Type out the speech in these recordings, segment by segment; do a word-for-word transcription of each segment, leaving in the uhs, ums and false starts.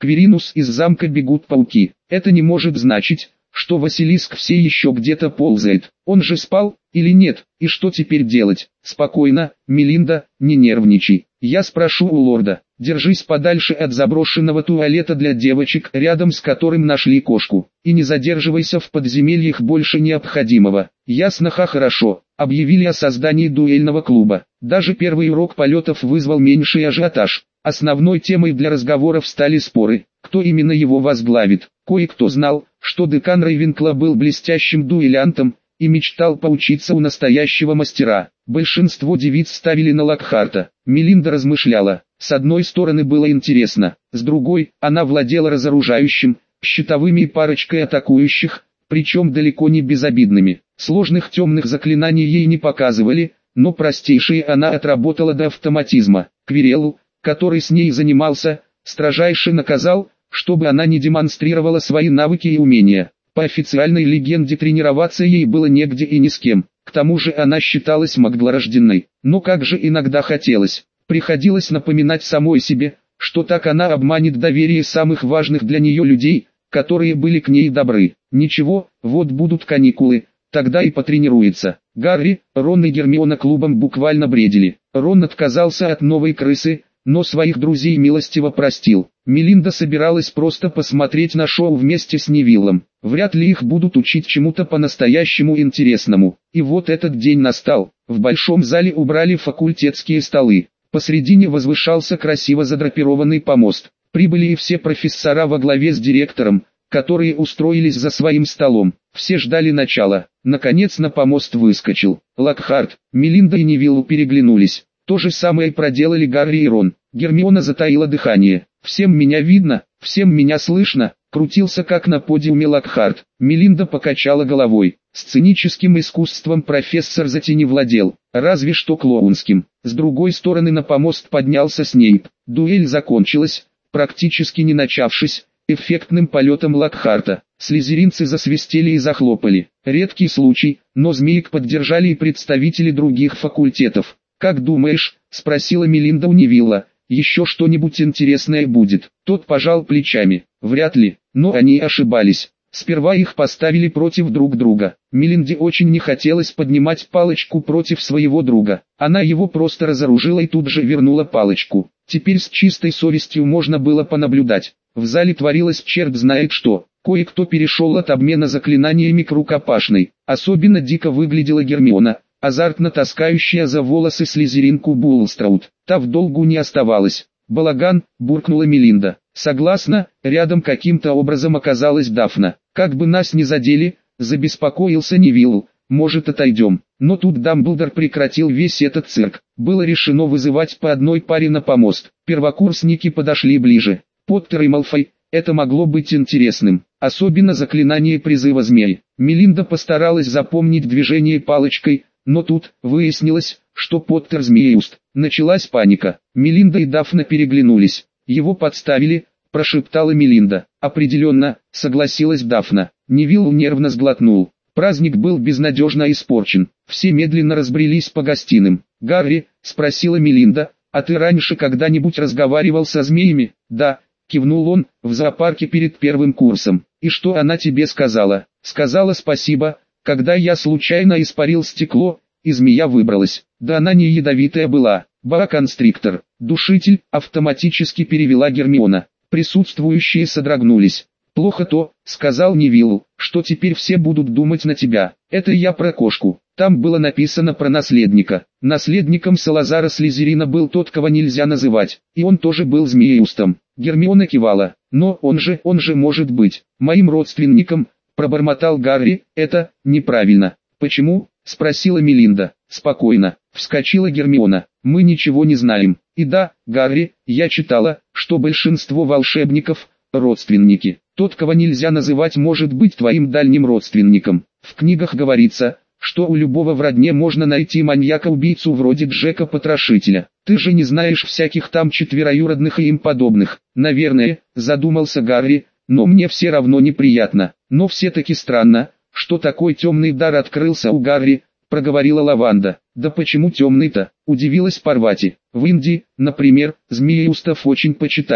Кверинус, из замка бегут пауки. Это не может значить, что Василиск все еще где-то ползает. Он же спал, или нет, и что теперь делать? Спокойно, Мелинда, не нервничай. Я спрошу у лорда. Держись подальше от заброшенного туалета для девочек, рядом с которым нашли кошку. И не задерживайся в подземельях больше необходимого. Ясно-ха, хорошо. Объявили о создании дуэльного клуба. Даже первый урок полетов вызвал меньший ажиотаж. Основной темой для разговоров стали споры, кто именно его возглавит. Кое-кто знал, что декан Рейвенкла был блестящим дуэлянтом и мечтал поучиться у настоящего мастера. Большинство девиц ставили на Локхарта. Мелинда размышляла. С одной стороны было интересно, с другой, она владела разоружающим, щитовыми и парочкой атакующих, причем далеко не безобидными. Сложных темных заклинаний ей не показывали, но простейшие она отработала до автоматизма. Квиреллу, который с ней занимался, строжайше наказал, чтобы она не демонстрировала свои навыки и умения. По официальной легенде тренироваться ей было негде и ни с кем. К тому же она считалась маглорожденной. Но как же иногда хотелось. Приходилось напоминать самой себе, что так она обманет доверие самых важных для нее людей, которые были к ней добры. Ничего, вот будут каникулы, тогда и потренируется. Гарри, Рон и Гермиона клубом буквально бредили. Рон отказался от новой крысы, но своих друзей милостиво простил. Мелинда собиралась просто посмотреть на шоу вместе с Невиллом. Вряд ли их будут учить чему-то по-настоящему интересному. И вот этот день настал. В большом зале убрали факультетские столы. Посредине возвышался красиво задрапированный помост. Прибыли и все профессора во главе с директором, которые устроились за своим столом. Все ждали начала. Наконец на помост выскочил Локхарт. Мелинда и Невиллу переглянулись. То же самое проделали Гарри и Рон. Гермиона затаила дыхание. «Всем меня видно, всем меня слышно», крутился как на подиуме Локхарт. Мелинда покачала головой. Сценическим искусством профессор Зати не владел, разве что клоунским. С другой стороны на помост поднялся Снейп. Дуэль закончилась, практически не начавшись, эффектным полетом Локхарта. Слизеринцы засвистели и захлопали. Редкий случай, но змеек поддержали и представители других факультетов. «Как думаешь?» – спросила Мелинда у Невилла. «Еще что-нибудь интересное будет?» Тот пожал плечами. «Вряд ли, но они ошибались. Сперва их поставили против друг друга. Мелинде очень не хотелось поднимать палочку против своего друга. Она его просто разоружила и тут же вернула палочку. Теперь с чистой совестью можно было понаблюдать. В зале творилось черт знает что. Кое-кто перешел от обмена заклинаниями к рукопашной. Особенно дико выглядела Гермиона, азартно таскающая за волосы слизеринку Булстраут. Та в долгу не оставалась. «Балаган», — буркнула Мелинда. «Согласна», — рядом каким-то образом оказалась Дафна. «Как бы нас не задели», — забеспокоился Невилл. «Может, отойдем?» Но тут Дамблдор прекратил весь этот цирк. Было решено вызывать по одной паре на помост. Первокурсники подошли ближе. Поттер и Малфой. Это могло быть интересным. Особенно заклинание призыва змей. Мелинда постаралась запомнить движение палочкой, но тут выяснилось, что Поттер змееуст. Началась паника. Мелинда и Дафна переглянулись. «Его подставили», — прошептала Мелинда. «Определенно», — согласилась Дафна. Невилл нервно сглотнул. Праздник был безнадежно испорчен. Все медленно разбрелись по гостиным. «Гарри», — спросила Мелинда, — «а ты раньше когда-нибудь разговаривал со змеями?» «Да», — кивнул он, — «в зоопарке перед первым курсом». «И что она тебе сказала?» «Сказала спасибо, когда я случайно испарил стекло, и змея выбралась. Да она не ядовитая была. Боа-констриктор, душитель», — автоматически перевела Гермиона. Присутствующие содрогнулись. «Плохо то», — сказал Невилл, — «что теперь все будут думать на тебя. Это я про кошку. Там было написано про наследника. Наследником Салазара Слизерина был тот, кого нельзя называть. И он тоже был змееустом». Гермиона кивала. «Но он же, он же может быть моим родственником», — пробормотал Гарри. «Это неправильно». «Почему?» — спросила Мелинда. «Спокойно», — вскочила Гермиона. «Мы ничего не знаем. И да, Гарри, я читала, что большинство волшебников — родственники. Тот, кого нельзя называть, может быть твоим дальним родственником. В книгах говорится, что у любого в родне можно найти маньяка-убийцу вроде Джека-потрошителя. Ты же не знаешь всяких там четвероюродных и им подобных». «Наверное», — задумался Гарри, — «но мне все равно неприятно. Но все-таки странно, что такой темный дар открылся у Гарри», — проговорила Лаванда. «Да почему темный-то?» — удивилась Парвати. «В Индии, например, змееустов очень почитают.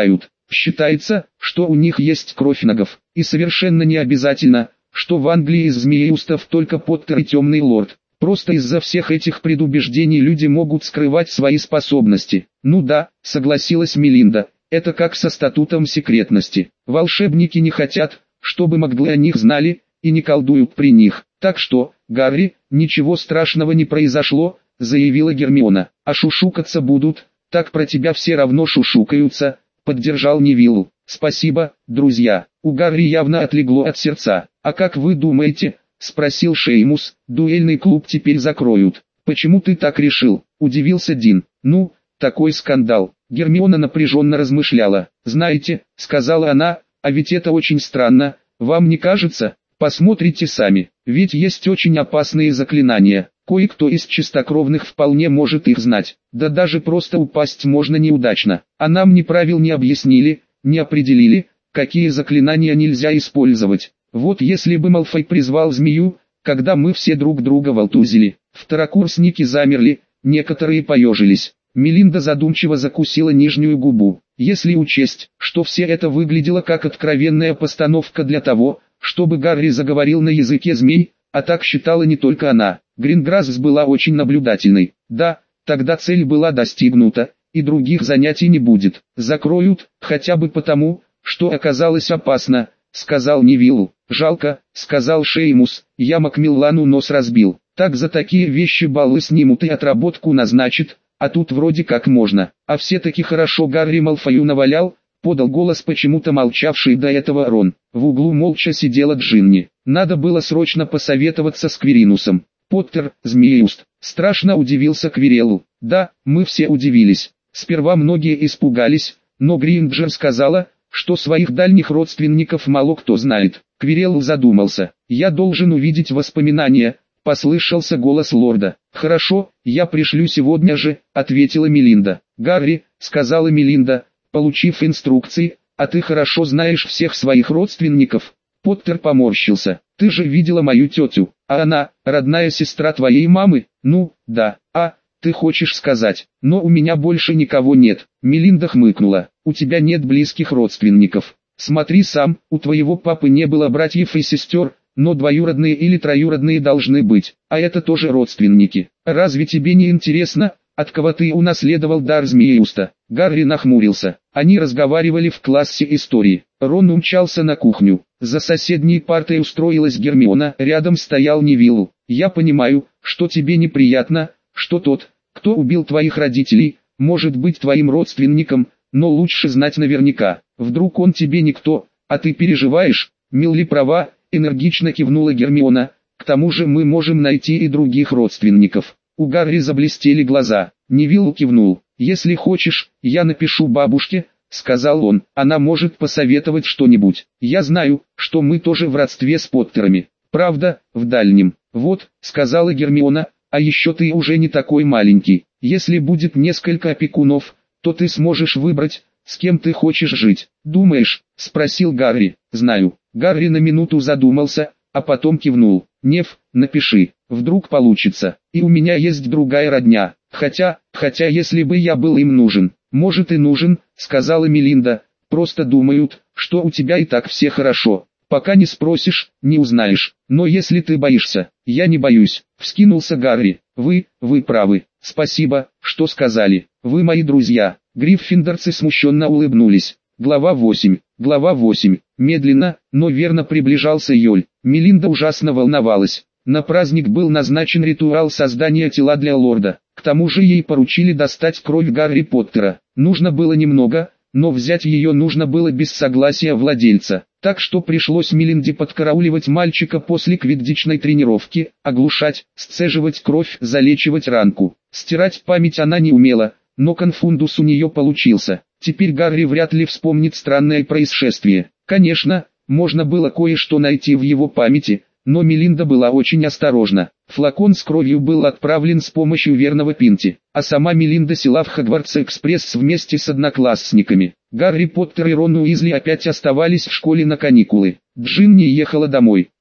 Считается, что у них есть кровь нагов, и совершенно не обязательно, что в Англии из змееустов только Поттер и Темный Лорд. Просто из-за всех этих предубеждений люди могут скрывать свои способности. Ну да, согласилась Мелинда, это как со статутом секретности. Волшебники не хотят, чтобы маглы о них знали, и не колдуют при них. Так что, Гарри, ничего страшного не произошло, заявила Гермиона. А шушукаться будут, так про тебя все равно шушукаются, поддержал Невилл. Спасибо, друзья. У Гарри явно отлегло от сердца. А как вы думаете, спросил Шеймус, дуэльный клуб теперь закроют. Почему ты так решил? Удивился Дин. Ну, такой скандал. Гермиона напряженно размышляла. Знаете, сказала она, а ведь это очень странно, вам не кажется? Посмотрите сами, ведь есть очень опасные заклинания. Кое-кто из чистокровных вполне может их знать. Да даже просто упасть можно неудачно. А нам ни правил не объяснили, не определили, какие заклинания нельзя использовать. Вот если бы Малфой призвал змею, когда мы все друг друга волтузили. Второкурсники замерли, некоторые поежились. Мелинда задумчиво закусила нижнюю губу. Если учесть, что все это выглядело как откровенная постановка для того, чтобы Гарри заговорил на языке змей, а так считала не только она. Гринграсс была очень наблюдательной. Да, тогда цель была достигнута, и других занятий не будет. Закроют, хотя бы потому, что оказалось опасно, сказал Невилл. Жалко, сказал Шеймус, я Макмиллану нос разбил. Так за такие вещи баллы снимут и отработку назначат, а тут вроде как можно. А все-таки хорошо Гарри Малфою навалял, подал голос почему-то молчавший до этого Рон. В углу молча сидела Джинни. Надо было срочно посоветоваться с Квиринусом. Поттер, змееуст, страшно удивился Квирелл. Да, мы все удивились. Сперва многие испугались, но Гринджер сказала, что своих дальних родственников мало кто знает. Квирелл задумался. Я должен увидеть воспоминания, послышался голос лорда. Хорошо, я пришлю сегодня же, ответила Мелинда. Гарри, сказала Мелинда, получив инструкции, а ты хорошо знаешь всех своих родственников. Поттер поморщился. Ты же видела мою тетю, а она, родная сестра твоей мамы? Ну, да. А, ты хочешь сказать, но у меня больше никого нет. Мелинда хмыкнула. У тебя нет близких родственников. Смотри сам, у твоего папы не было братьев и сестер, но двоюродные или троюродные должны быть, а это тоже родственники. Разве тебе не интересно, от кого ты унаследовал дар змееуста? Гарри нахмурился. Они разговаривали в классе истории. Рон умчался на кухню. За соседней партой устроилась Гермиона, рядом стоял Невилл. Я понимаю, что тебе неприятно, что тот, кто убил твоих родителей, может быть твоим родственником, но лучше знать наверняка. Вдруг он тебе никто, а ты переживаешь? Милли права, энергично кивнула Гермиона. К тому же мы можем найти и других родственников. У Гарри заблестели глаза. Невилл кивнул. «Если хочешь, я напишу бабушке», — сказал он. «Она может посоветовать что-нибудь. Я знаю, что мы тоже в родстве с Поттерами. Правда, в дальнем». «Вот», — сказала Гермиона, — «а еще ты уже не такой маленький. Если будет несколько опекунов, то ты сможешь выбрать, с кем ты хочешь жить». «Думаешь?» — спросил Гарри. «Знаю». Гарри на минуту задумался, а потом кивнул. «Нев, напиши, вдруг получится. И у меня есть другая родня. Хотя, хотя если бы я был им нужен, может и нужен», — сказала Мелинда. «Просто думают, что у тебя и так все хорошо. Пока не спросишь, не узнаешь. Но если ты боишься, я не боюсь», — вскинулся Гарри. «Вы, вы правы. Спасибо, что сказали. Вы мои друзья». Гриффиндорцы смущенно улыбнулись. Глава восемь. Глава восемь. Медленно, но верно приближался июль. Мелинда ужасно волновалась. На праздник был назначен ритуал создания тела для лорда. К тому же ей поручили достать кровь Гарри Поттера. Нужно было немного, но взять ее нужно было без согласия владельца. Так что пришлось Мелинде подкарауливать мальчика после квиддичной тренировки, оглушать, сцеживать кровь, залечивать ранку. Стирать память она не умела, но конфундус у нее получился. Теперь Гарри вряд ли вспомнит странное происшествие. Конечно, можно было кое-что найти в его памяти, но Мелинда была очень осторожна. Флакон с кровью был отправлен с помощью верного Пинти, а сама Мелинда села в Хогвартс-экспресс вместе с одноклассниками. Гарри Поттер и Рон Уизли опять оставались в школе на каникулы. Джинни ехала домой.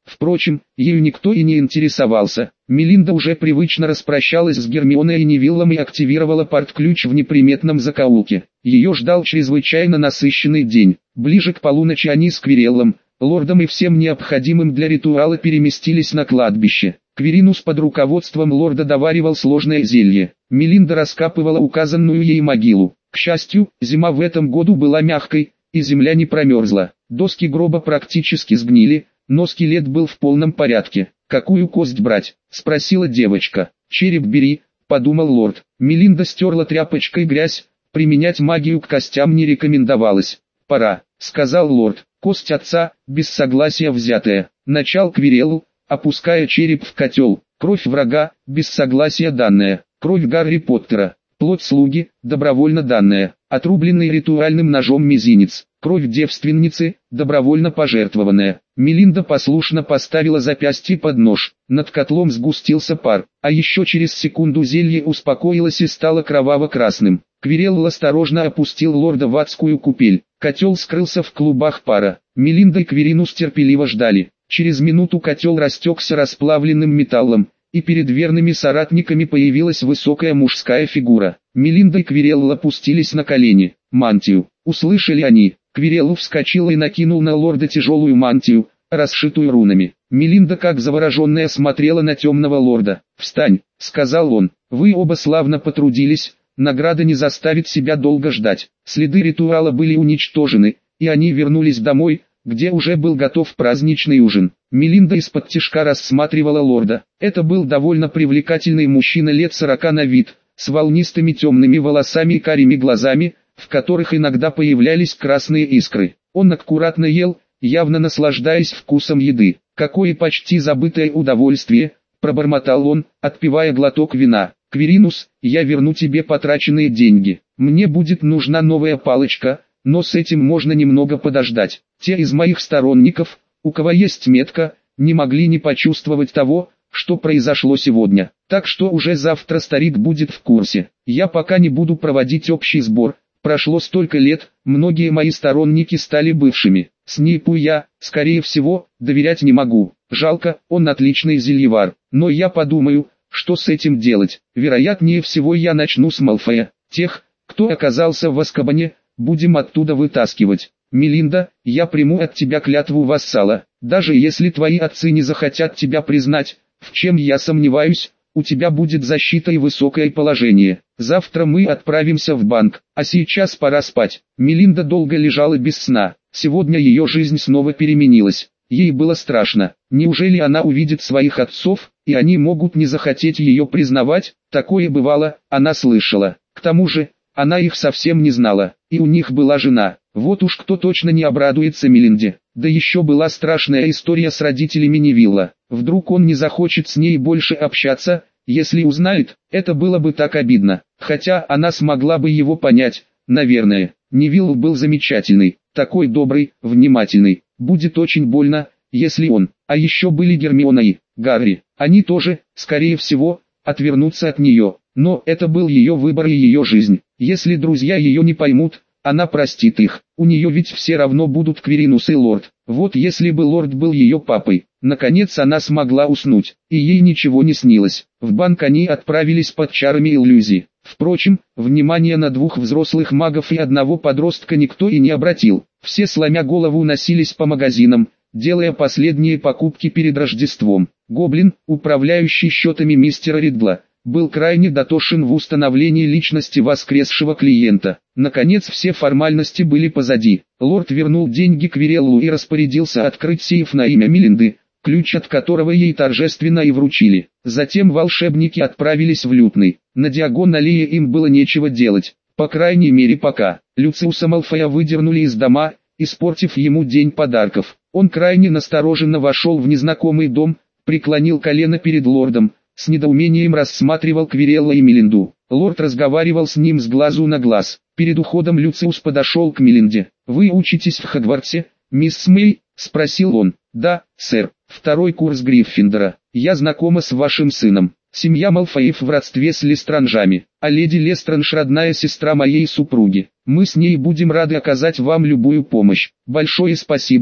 Впрочем, ею никто и не интересовался. Мелинда уже привычно распрощалась с Гермионой и Невиллом и активировала порт-ключ в неприметном закоулке. Ее ждал чрезвычайно насыщенный день. Ближе к полуночи они с Квиреллом, лордом и всем необходимым для ритуала переместились на кладбище. Квиринус под руководством лорда доваривал сложное зелье. Мелинда раскапывала указанную ей могилу. К счастью, зима в этом году была мягкой, и земля не промерзла. Доски гроба практически сгнили, но скелет был в полном порядке. «Какую кость брать?» – спросила девочка. «Череп бери», – подумал лорд. Мелинда стерла тряпочкой грязь, применять магию к костям не рекомендовалось. «Пора», – сказал лорд. «Кость отца, без согласия взятая». Начал Квиреллу, опуская череп в котел. «Кровь врага, без согласия данная. Кровь Гарри Поттера. Плоть слуги, добровольно данная. Отрубленный ритуальным ножом мизинец. Кровь девственницы, добровольно пожертвованная». Мелинда послушно поставила запястье под нож. Над котлом сгустился пар, а еще через секунду зелье успокоилось и стало кроваво-красным. Квирелл осторожно опустил лорда в адскую купель. Котел скрылся в клубах пара. Мелинда и Квиринус терпеливо ждали. Через минуту котел растекся расплавленным металлом, и перед верными соратниками появилась высокая мужская фигура. Мелинда и Квирелл опустились на колени. «Мантию!» — услышали они. Квирелл вскочил и накинул на лорда тяжелую мантию, расшитую рунами. Мелинда как завороженная смотрела на темного лорда. «Встань!» — сказал он. «Вы оба славно потрудились, награда не заставит себя долго ждать». Следы ритуала были уничтожены, и они вернулись домой, где уже был готов праздничный ужин. Мелинда из-под тишка рассматривала лорда. Это был довольно привлекательный мужчина лет сорока на вид, с волнистыми темными волосами и карими глазами, в которых иногда появлялись красные искры. Он аккуратно ел, явно наслаждаясь вкусом еды. «Какое почти забытое удовольствие», — пробормотал он, отпивая глоток вина. «Квиринус, я верну тебе потраченные деньги. Мне будет нужна новая палочка, но с этим можно немного подождать. Те из моих сторонников, у кого есть метка, не могли не почувствовать того, что произошло сегодня. Так что уже завтра старик будет в курсе. Я пока не буду проводить общий сбор. Прошло столько лет, многие мои сторонники стали бывшими. Снейпу я, скорее всего, доверять не могу. Жалко, он отличный зельевар. Но я подумаю, что с этим делать. Вероятнее всего я начну с Малфоя. Тех, кто оказался в Азкабане, будем оттуда вытаскивать. Мелинда, я приму от тебя клятву вассала. Даже если твои отцы не захотят тебя признать, в чем я сомневаюсь, у тебя будет защита и высокое положение. Завтра мы отправимся в банк, а сейчас пора спать». Мелинда долго лежала без сна. Сегодня ее жизнь снова переменилась. Ей было страшно. Неужели она увидит своих отцов, и они могут не захотеть ее признавать? Такое бывало, она слышала. К тому же, она их совсем не знала, и у них была жена. Вот уж кто точно не обрадуется Мелинде. Да еще была страшная история с родителями Невилла. Вдруг он не захочет с ней больше общаться, если узнает, это было бы так обидно. Хотя она смогла бы его понять, наверное. Невилл был замечательный, такой добрый, внимательный. Будет очень больно, если он. А еще были Гермиона и Гарри. Они тоже, скорее всего, отвернутся от нее. Но это был ее выбор и ее жизнь. Если друзья ее не поймут, она простит их. У нее ведь все равно будут Квиринус и лорд. Вот если бы лорд был ее папой. Наконец она смогла уснуть, и ей ничего не снилось. В банк они отправились под чарами иллюзий. Впрочем, внимание на двух взрослых магов и одного подростка никто и не обратил. Все сломя голову носились по магазинам, делая последние покупки перед Рождеством. Гоблин, управляющий счетами мистера Ридла, был крайне дотошен в установлении личности воскресшего клиента. Наконец все формальности были позади. Лорд вернул деньги Квиреллу и распорядился открыть сейф на имя Мелинды, ключ от которого ей торжественно и вручили. Затем волшебники отправились в Лютный. На Диагон-аллее им было нечего делать, по крайней мере пока. Люциуса Малфоя выдернули из дома, испортив ему день подарков. Он крайне настороженно вошел в незнакомый дом, преклонил колено перед лордом, с недоумением рассматривал Квирелла и Мелинду. Лорд разговаривал с ним с глазу на глаз. Перед уходом Люциус подошел к Мелинде. «Вы учитесь в Хогвартсе, мисс Мэй?» — спросил он. «Да, сэр. Второй курс Гриффиндора. Я знакома с вашим сыном. Семья Малфоев в родстве с Лестранжами, а леди Лестранж родная сестра моей супруги. Мы с ней будем рады оказать вам любую помощь». «Большое спасибо», —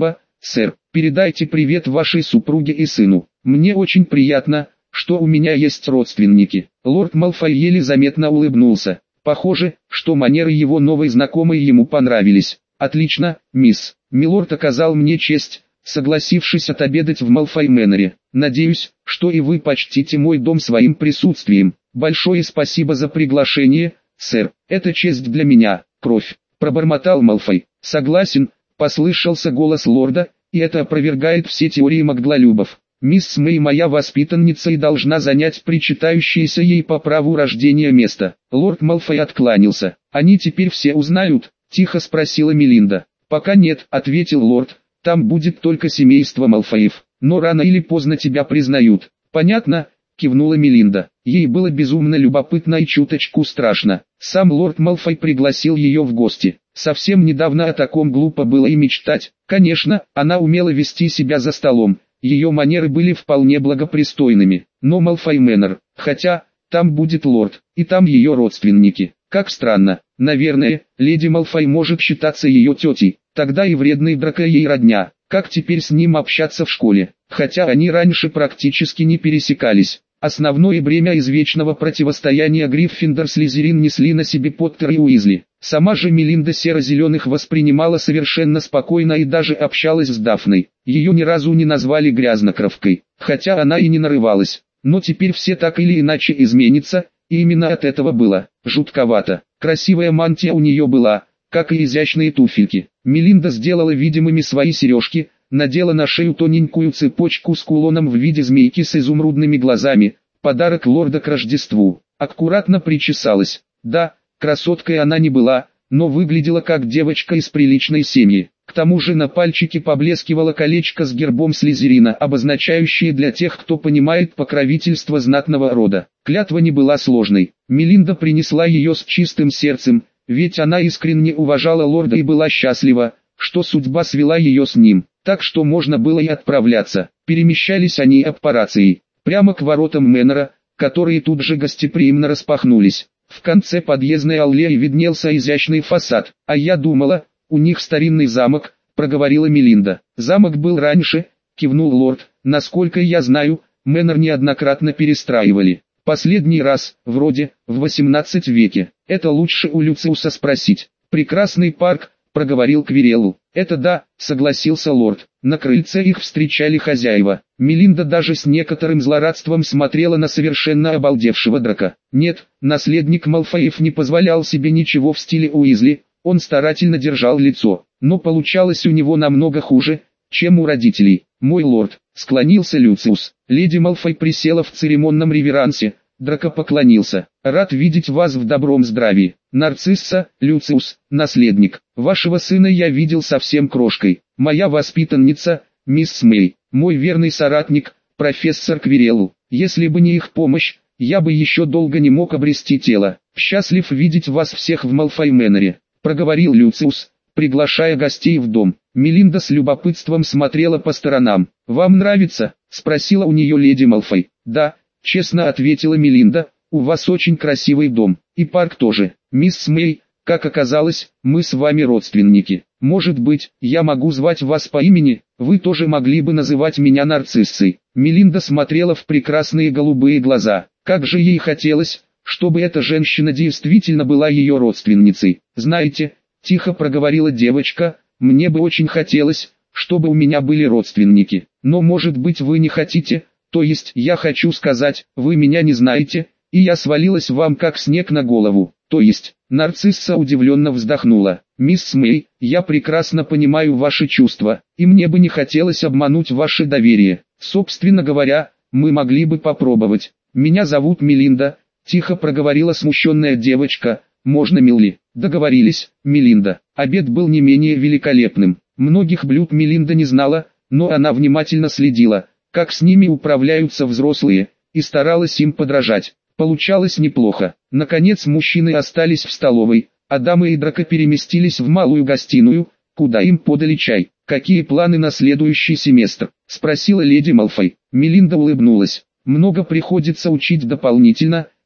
сэр, передайте привет вашей супруге и сыну. Мне очень приятно, что у меня есть родственники». Лорд Малфой еле заметно улыбнулся. Похоже, что манеры его новой знакомой ему понравились. «Отлично, мисс. Милорд оказал мне честь, согласившись отобедать в Малфой Мэннере. Надеюсь, что и вы почтите мой дом своим присутствием. Большое спасибо за приглашение, сэр. Это честь для меня, кровь», — пробормотал Малфой. «Согласен», — послышался голос лорда, — «и это опровергает все теории маглолюбов. Мисс Мэй моя воспитанница и должна занять причитающееся ей по праву рождения место». Лорд Малфой откланялся. «Они теперь все узнают?» — тихо спросила Мелинда. «Пока нет», — ответил лорд, — «там будет только семейство Малфоев, но рано или поздно тебя признают». «Понятно», — кивнула Мелинда. Ей было безумно любопытно и чуточку страшно. Сам лорд Малфой пригласил ее в гости. Совсем недавно о таком глупо было и мечтать. Конечно, она умела вести себя за столом, ее манеры были вполне благопристойными. Но Малфой Мэннер, хотя, там будет лорд, и там ее родственники. Как странно. Наверное, леди Малфой может считаться ее тетей. Тогда и вредный Драко ей родня. Как теперь с ним общаться в школе? Хотя они раньше практически не пересекались. Основное бремя извечного противостояния Гриффиндор-Слизерин несли на себе Поттер и Уизли. Сама же Мелинда серо-зеленых воспринимала совершенно спокойно и даже общалась с Дафной. Ее ни разу не назвали грязнокровкой, хотя она и не нарывалась. Но теперь все так или иначе изменится, и именно от этого было жутковато. Красивая мантия у нее была, как и изящные туфельки. Мелинда сделала видимыми свои сережки, надела на шею тоненькую цепочку с кулоном в виде змейки с изумрудными глазами, подарок лорда к Рождеству. Аккуратно причесалась. Да, красоткой она не была, но выглядела как девочка из приличной семьи. К тому же на пальчике поблескивало колечко с гербом Слизерина, обозначающее для тех, кто понимает покровительство знатного рода. Клятва не была сложной. Мелинда принесла ее с чистым сердцем, ведь она искренне уважала лорда и была счастлива, что судьба свела ее с ним. Так что можно было и отправляться. Перемещались они аппарацией прямо к воротам Мэннера, которые тут же гостеприимно распахнулись. В конце подъездной аллеи виднелся изящный фасад. «А я думала, у них старинный замок», — проговорила Мелинда. «Замок был раньше», — кивнул лорд. «Насколько я знаю, Мэннер неоднократно перестраивали. Последний раз, вроде, в восемнадцатом веке. Это лучше у Люциуса спросить. Прекрасный парк», — проговорил Квирелл. «Это да», — согласился лорд. На крыльце их встречали хозяева. Мелинда даже с некоторым злорадством смотрела на совершенно обалдевшего Драко. Нет, наследник Малфоев не позволял себе ничего в стиле Уизли, он старательно держал лицо, но получалось у него намного хуже, чем у родителей. «Мой лорд», — склонился Люциус. Леди Малфой присела в церемонном реверансе. Драко поклонился. «Рад видеть вас в добром здравии. Нарцисса, Люциус, наследник. Вашего сына я видел совсем крошкой. Моя воспитанница, мисс Мэй, мой верный соратник, профессор Квирелл. Если бы не их помощь, я бы еще долго не мог обрести тело. Счастлив видеть вас всех в Малфой Мэннере», — проговорил Люциус, приглашая гостей в дом. Мелинда с любопытством смотрела по сторонам. «Вам нравится?» — спросила у нее леди Малфой. «Да», — честно ответила Мелинда, — «у вас очень красивый дом, и парк тоже. Мисс Мэй, как оказалось, мы с вами родственники. Может быть, я могу звать вас по имени, вы тоже могли бы называть меня Нарциссой». Мелинда смотрела в прекрасные голубые глаза. Как же ей хотелось, чтобы эта женщина действительно была ее родственницей. «Знаете», — тихо проговорила девочка, — «мне бы очень хотелось, чтобы у меня были родственники. Но может быть вы не хотите, то есть я хочу сказать, вы меня не знаете, и я свалилась вам как снег на голову. То есть». Нарцисса удивленно вздохнула. «Мисс Мэй, я прекрасно понимаю ваши чувства, и мне бы не хотелось обмануть ваше доверие. Собственно говоря, мы могли бы попробовать. Меня зовут Мелинда», — тихо проговорила смущенная девочка. «Можно Милли?» «Договорились, Мелинда». Обед был не менее великолепным. Многих блюд Мелинда не знала, но она внимательно следила, как с ними управляются взрослые, и старалась им подражать. Получалось неплохо. Наконец мужчины остались в столовой, а дамы и Драко переместились в малую гостиную, куда им подали чай. «Какие планы на следующий семестр?» — спросила леди Малфой. Мелинда улыбнулась. «Много приходится учить дополнительно,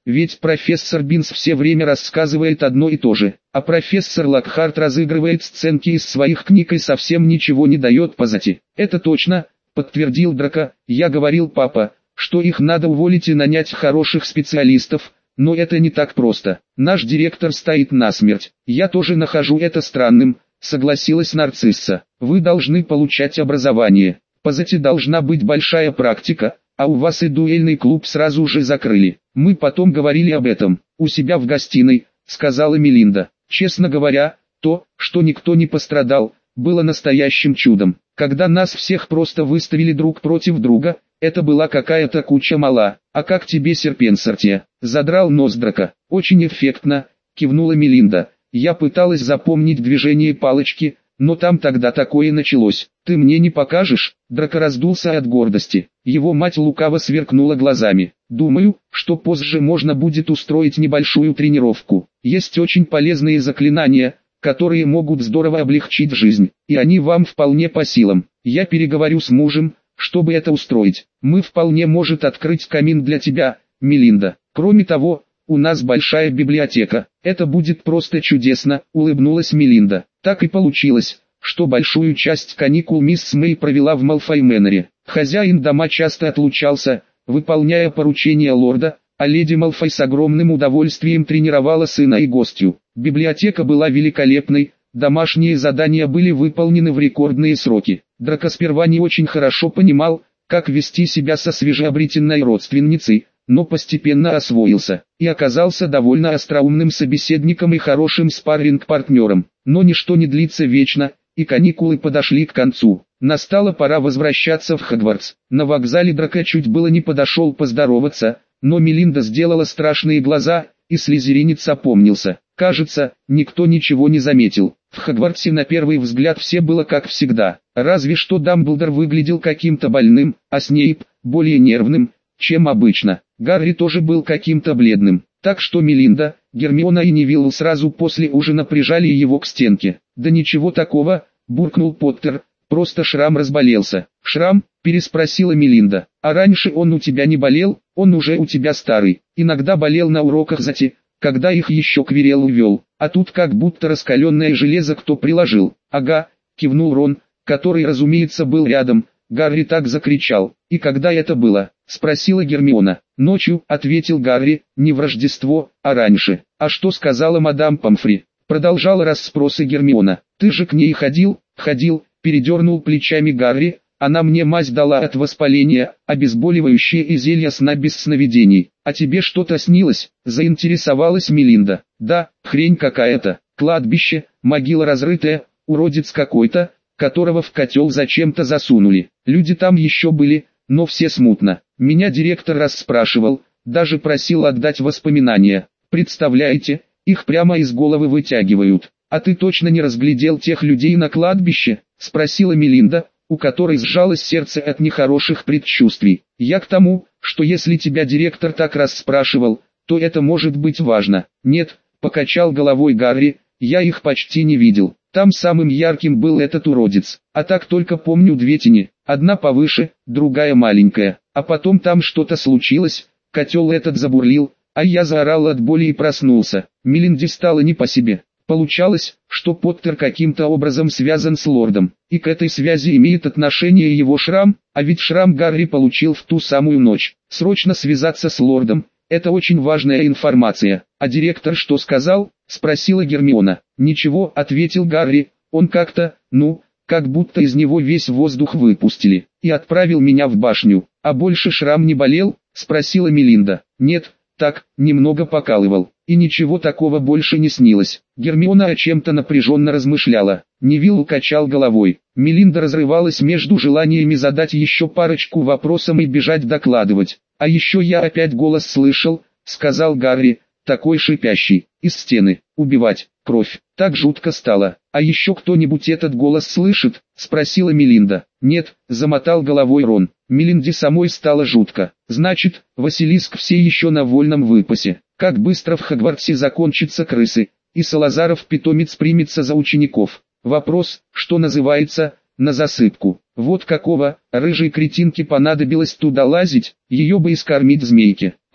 Ведь профессор Бинс все время рассказывает одно и то же, а профессор Локхарт разыгрывает сценки из своих книг и совсем ничего не дает позади. Это точно, подтвердил Драко. Я говорил, папа, что их надо уволить и нанять хороших специалистов, но это не так просто. Наш директор стоит насмерть. Я тоже нахожу это странным, согласилась Нарцисса. Вы должны получать образование. Позади должна быть большая практика, а у вас и дуэльный клуб сразу же закрыли. Мы потом говорили об этом, у себя в гостиной, сказала Мелинда. Честно говоря, то, что никто не пострадал, было настоящим чудом. Когда нас всех просто выставили друг против друга, это была какая-то куча мала. А как тебе Серпенсортия? Задрал нос Драко. Очень эффектно, кивнула Мелинда. Я пыталась запомнить движение палочки, но там тогда такое началось. Ты мне не покажешь? Драко раздулся от гордости. Его мать лукаво сверкнула глазами. Думаю, что позже можно будет устроить небольшую тренировку. Есть очень полезные заклинания, которые могут здорово облегчить жизнь, и они вам вполне по силам. Я переговорю с мужем, чтобы это устроить. Мы вполне может открыть камин для тебя, Мелинда. Кроме того, у нас большая библиотека. Это будет просто чудесно, улыбнулась Мелинда. Так и получилось, что большую часть каникул мисс Мэй провела в Малфой Мэннере. Хозяин дома часто отлучался, выполняя поручения лорда, а леди Малфой с огромным удовольствием тренировала сына и гостью. Библиотека была великолепной, домашние задания были выполнены в рекордные сроки. Драко сперва не очень хорошо понимал, как вести себя со свежеобретенной родственницей, но постепенно освоился, и оказался довольно остроумным собеседником и хорошим спарринг-партнером. Но ничто не длится вечно, и каникулы подошли к концу. Настала пора возвращаться в Хогвартс. На вокзале Драко чуть было не подошел поздороваться, но Мелинда сделала страшные глаза, и слизеринец опомнился. Кажется, никто ничего не заметил. В Хогвартсе на первый взгляд все было как всегда, разве что Дамблдор выглядел каким-то больным, а Снейп – более нервным, чем обычно. Гарри тоже был каким-то бледным, так что Мелинда, Гермиона и Невилл сразу после ужина прижали его к стенке. «Да ничего такого», – буркнул Поттер, – «просто шрам разболелся». «Шрам?» – переспросила Мелинда. «А раньше он у тебя не болел? Он уже у тебя старый. Иногда болел на уроках зати, когда их еще Квирел вел, а тут как будто раскаленное железо кто приложил». «Ага», – кивнул Рон, который, разумеется, был рядом. Гарри так закричал. «И когда это было?» – спросила Гермиона. «Ночью», – ответил Гарри, – «не в Рождество, а раньше». «А что сказала мадам Помфри?» – продолжала расспросы Гермиона. «Ты же к ней ходил?» «Ходил», – передернул плечами Гарри. «Она мне мазь дала от воспаления, обезболивающее и зелье сна без сновидений». «А тебе что-то снилось?» – заинтересовалась Мелинда. «Да, хрень какая-то. Кладбище, могила разрытая, уродец какой-то, которого в котел зачем-то засунули. Люди там еще были, но все смутно. Меня директор расспрашивал, даже просил отдать воспоминания. Представляете, их прямо из головы вытягивают». «А ты точно не разглядел тех людей на кладбище?» – спросила Мелинда, у которой сжалось сердце от нехороших предчувствий. «Я к тому, что если тебя директор так расспрашивал, то это может быть важно». «Нет», – покачал головой Гарри, – «я их почти не видел. Там самым ярким был этот уродец, а так только помню две тени, одна повыше, другая маленькая. А потом там что-то случилось, котел этот забурлил, а я заорал от боли и проснулся». Мелинде стало не по себе. Получалось, что Поттер каким-то образом связан с лордом, и к этой связи имеет отношение его шрам, а ведь шрам Гарри получил в ту самую ночь. Срочно связаться с лордом – это очень важная информация. «А директор что сказал?» – спросила Гермиона. «Ничего», – ответил Гарри, – «он как-то, ну, как будто из него весь воздух выпустили, и отправил меня в башню». «А больше шрам не болел?» – спросила Мелинда. «Нет, так, немного покалывал, и ничего такого больше не снилось». Гермиона о чем-то напряженно размышляла. Невилл качал головой. Мелинда разрывалась между желаниями задать еще парочку вопросов и бежать докладывать. «А еще я опять голос слышал», — сказал Гарри, такой шипящий, из стены. «Убивать, кровь». Так жутко стало. «А еще кто-нибудь этот голос слышит?» — спросила Мелинда. «Нет», — замотал головой Рон. Мелинде самой стало жутко. «Значит, Василиск все еще на вольном выпасе. Как быстро в Хогвартсе закончатся крысы, и Салазаров питомец примется за учеников. Вопрос, что называется, на засыпку. Вот какого, рыжей кретинке понадобилось туда лазить, ее бы и скормить змейке».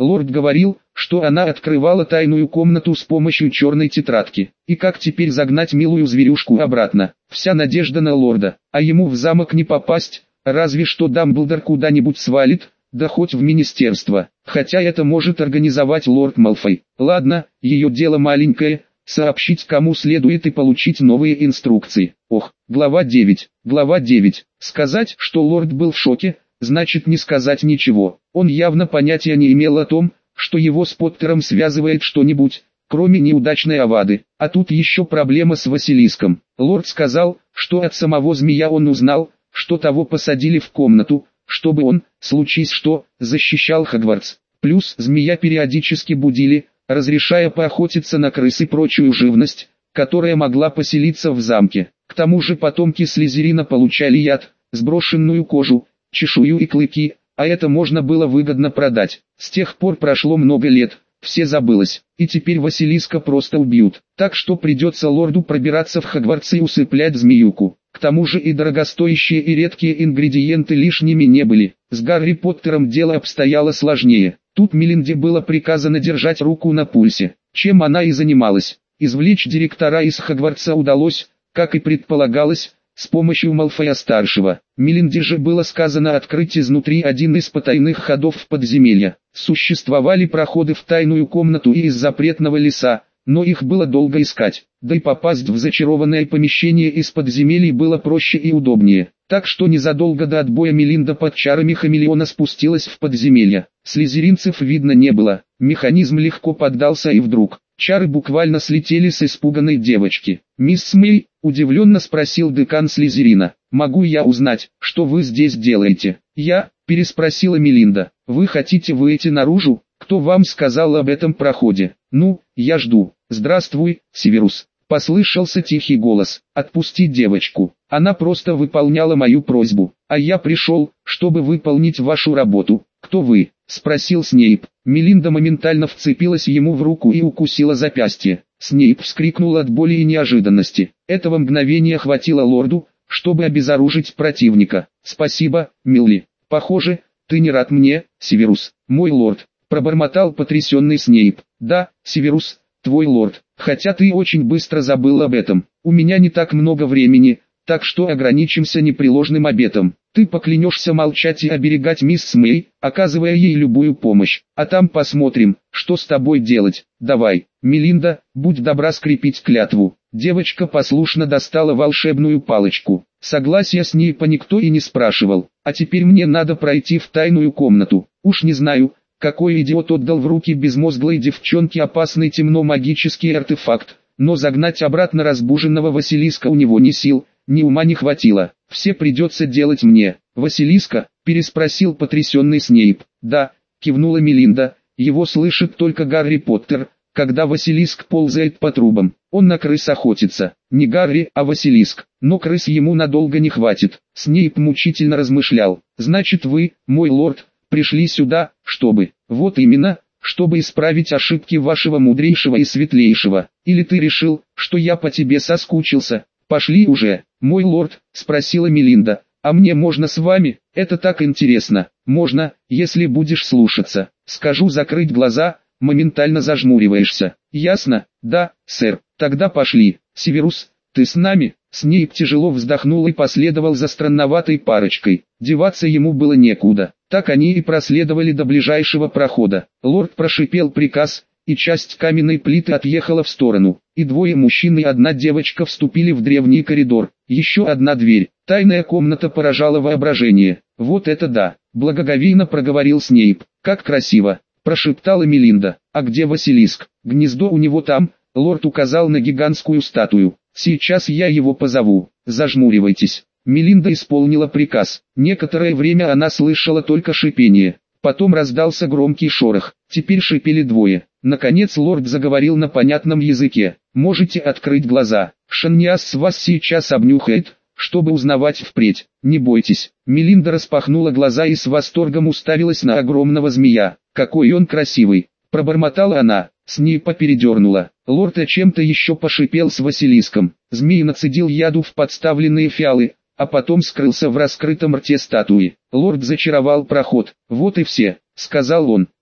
Лорд говорил, что она открывала тайную комнату с помощью черной тетрадки. И как теперь загнать милую зверюшку обратно? Вся надежда на лорда, а ему в замок не попасть, разве что Дамблдор куда-нибудь свалит, да хоть в министерство. Хотя это может организовать лорд Малфой. Ладно, ее дело маленькое, сообщить кому следует и получить новые инструкции. Ох, глава девять. Глава девять. Сказать, что лорд был в шоке, значит не сказать ничего. Он явно понятия не имел о том, что его с Поттером связывает что-нибудь, кроме неудачной авады. А тут еще проблема с Василиском. Лорд сказал, что от самого змея он узнал, что того посадили в комнату, чтобы он, случись что, защищал Хогвартс. Плюс змея периодически будили, разрешая поохотиться на крыс и прочую живность, которая могла поселиться в замке. К тому же потомки Слизерина получали яд, сброшенную кожу, чешую и клыки, а это можно было выгодно продать. С тех пор прошло много лет, все забылось, и теперь Василиска просто убьют. Так что придется лорду пробираться в Хогвартс и усыплять змеюку. К тому же и дорогостоящие и редкие ингредиенты лишними не были. С Гарри Поттером дело обстояло сложнее. Тут Мелинде было приказано держать руку на пульсе, чем она и занималась. Извлечь директора из Хогвартса удалось, как и предполагалось, с помощью Малфоя-старшего. Мелинде же было сказано открыть изнутри один из потайных ходов в подземелье. Существовали проходы в тайную комнату и из запретного леса, но их было долго искать, да и попасть в зачарованное помещение из подземелий было проще и удобнее. Так что незадолго до отбоя Мелинда под чарами хамелеона спустилась в подземелье. Слизеринцев видно не было, механизм легко поддался и вдруг, чары буквально слетели с испуганной девочки. «Мисс Мэй?» – удивленно спросил декан Слизерина. «Могу я узнать, что вы здесь делаете?» «Я?» – переспросила Мелинда. «Вы хотите выйти наружу? Кто вам сказал об этом проходе?» «Ну, я жду». «Здравствуй, Северус», – послышался тихий голос. «Отпусти девочку. Она просто выполняла мою просьбу, а я пришел, чтобы выполнить вашу работу». «Кто вы?» – спросил Снейп. Мелинда моментально вцепилась ему в руку и укусила запястье. Снейп вскрикнул от боли и неожиданности. Этого мгновения хватило лорду, чтобы обезоружить противника. «Спасибо, Милли. Похоже, ты не рад мне, Северус, мой лорд», – пробормотал потрясенный Снейп. «Да, Северус, твой лорд, хотя ты очень быстро забыл об этом. У меня не так много времени, так что ограничимся непреложным обетом. Ты поклянешься молчать и оберегать мисс Мэй, оказывая ей любую помощь, а там посмотрим, что с тобой делать. Давай, Мелинда, будь добра скрепить клятву». Девочка послушно достала волшебную палочку. Согласия с ней по никто и не спрашивал. «А теперь мне надо пройти в тайную комнату. Уж не знаю, какой идиот отдал в руки безмозглой девчонке опасный темно-магический артефакт, но загнать обратно разбуженного Василиска у него ни сил, ни ума не хватило. Все придется делать мне». «Василиска?» – переспросил потрясенный Снейп. «Да», – кивнула Мелинда, – «его слышит только Гарри Поттер, когда Василиск ползает по трубам. Он на крыс охотится. Не Гарри, а Василиск. Но крыс ему надолго не хватит». Снейп мучительно размышлял. «Значит вы, мой лорд, пришли сюда, чтобы...» «Вот именно, чтобы исправить ошибки вашего мудрейшего и светлейшего. Или ты решил, что я по тебе соскучился?» «Пошли уже, мой лорд», – спросила Мелинда. «А мне можно с вами? Это так интересно». «Можно, если будешь слушаться. Скажу закрыть глаза, моментально зажмуриваешься. Ясно?» «Да, сэр. Тогда пошли». «Северус, ты с нами?» Снейп тяжело вздохнул и последовал за странноватой парочкой. Деваться ему было некуда. Так они и проследовали до ближайшего прохода. Лорд прошипел приказ, и часть каменной плиты отъехала в сторону, и двое мужчин и одна девочка вступили в древний коридор. Еще одна дверь. Тайная комната поражала воображение. «Вот это да!» – благоговейно проговорил Снейп. «Как красиво!» – прошептала Мелинда. «А где Василиск?» «Гнездо у него там», – лорд указал на гигантскую статую. «Сейчас я его позову. Зажмуривайтесь». Мелинда исполнила приказ. Некоторое время она слышала только шипение. Потом раздался громкий шорох. Теперь шипели двое. Наконец лорд заговорил на понятном языке. «Можете открыть глаза. Шанниас вас сейчас обнюхает, чтобы узнавать впредь. Не бойтесь». Мелинда распахнула глаза и с восторгом уставилась на огромного змея. «Какой он красивый!» – пробормотала она. Снейпа передернула. Лорд о чем-то еще пошипел с Василиском. Змей нацедил яду в подставленные фиалы, а потом скрылся в раскрытом рте статуи. Лорд зачаровал проход. «Вот и все», — сказал он.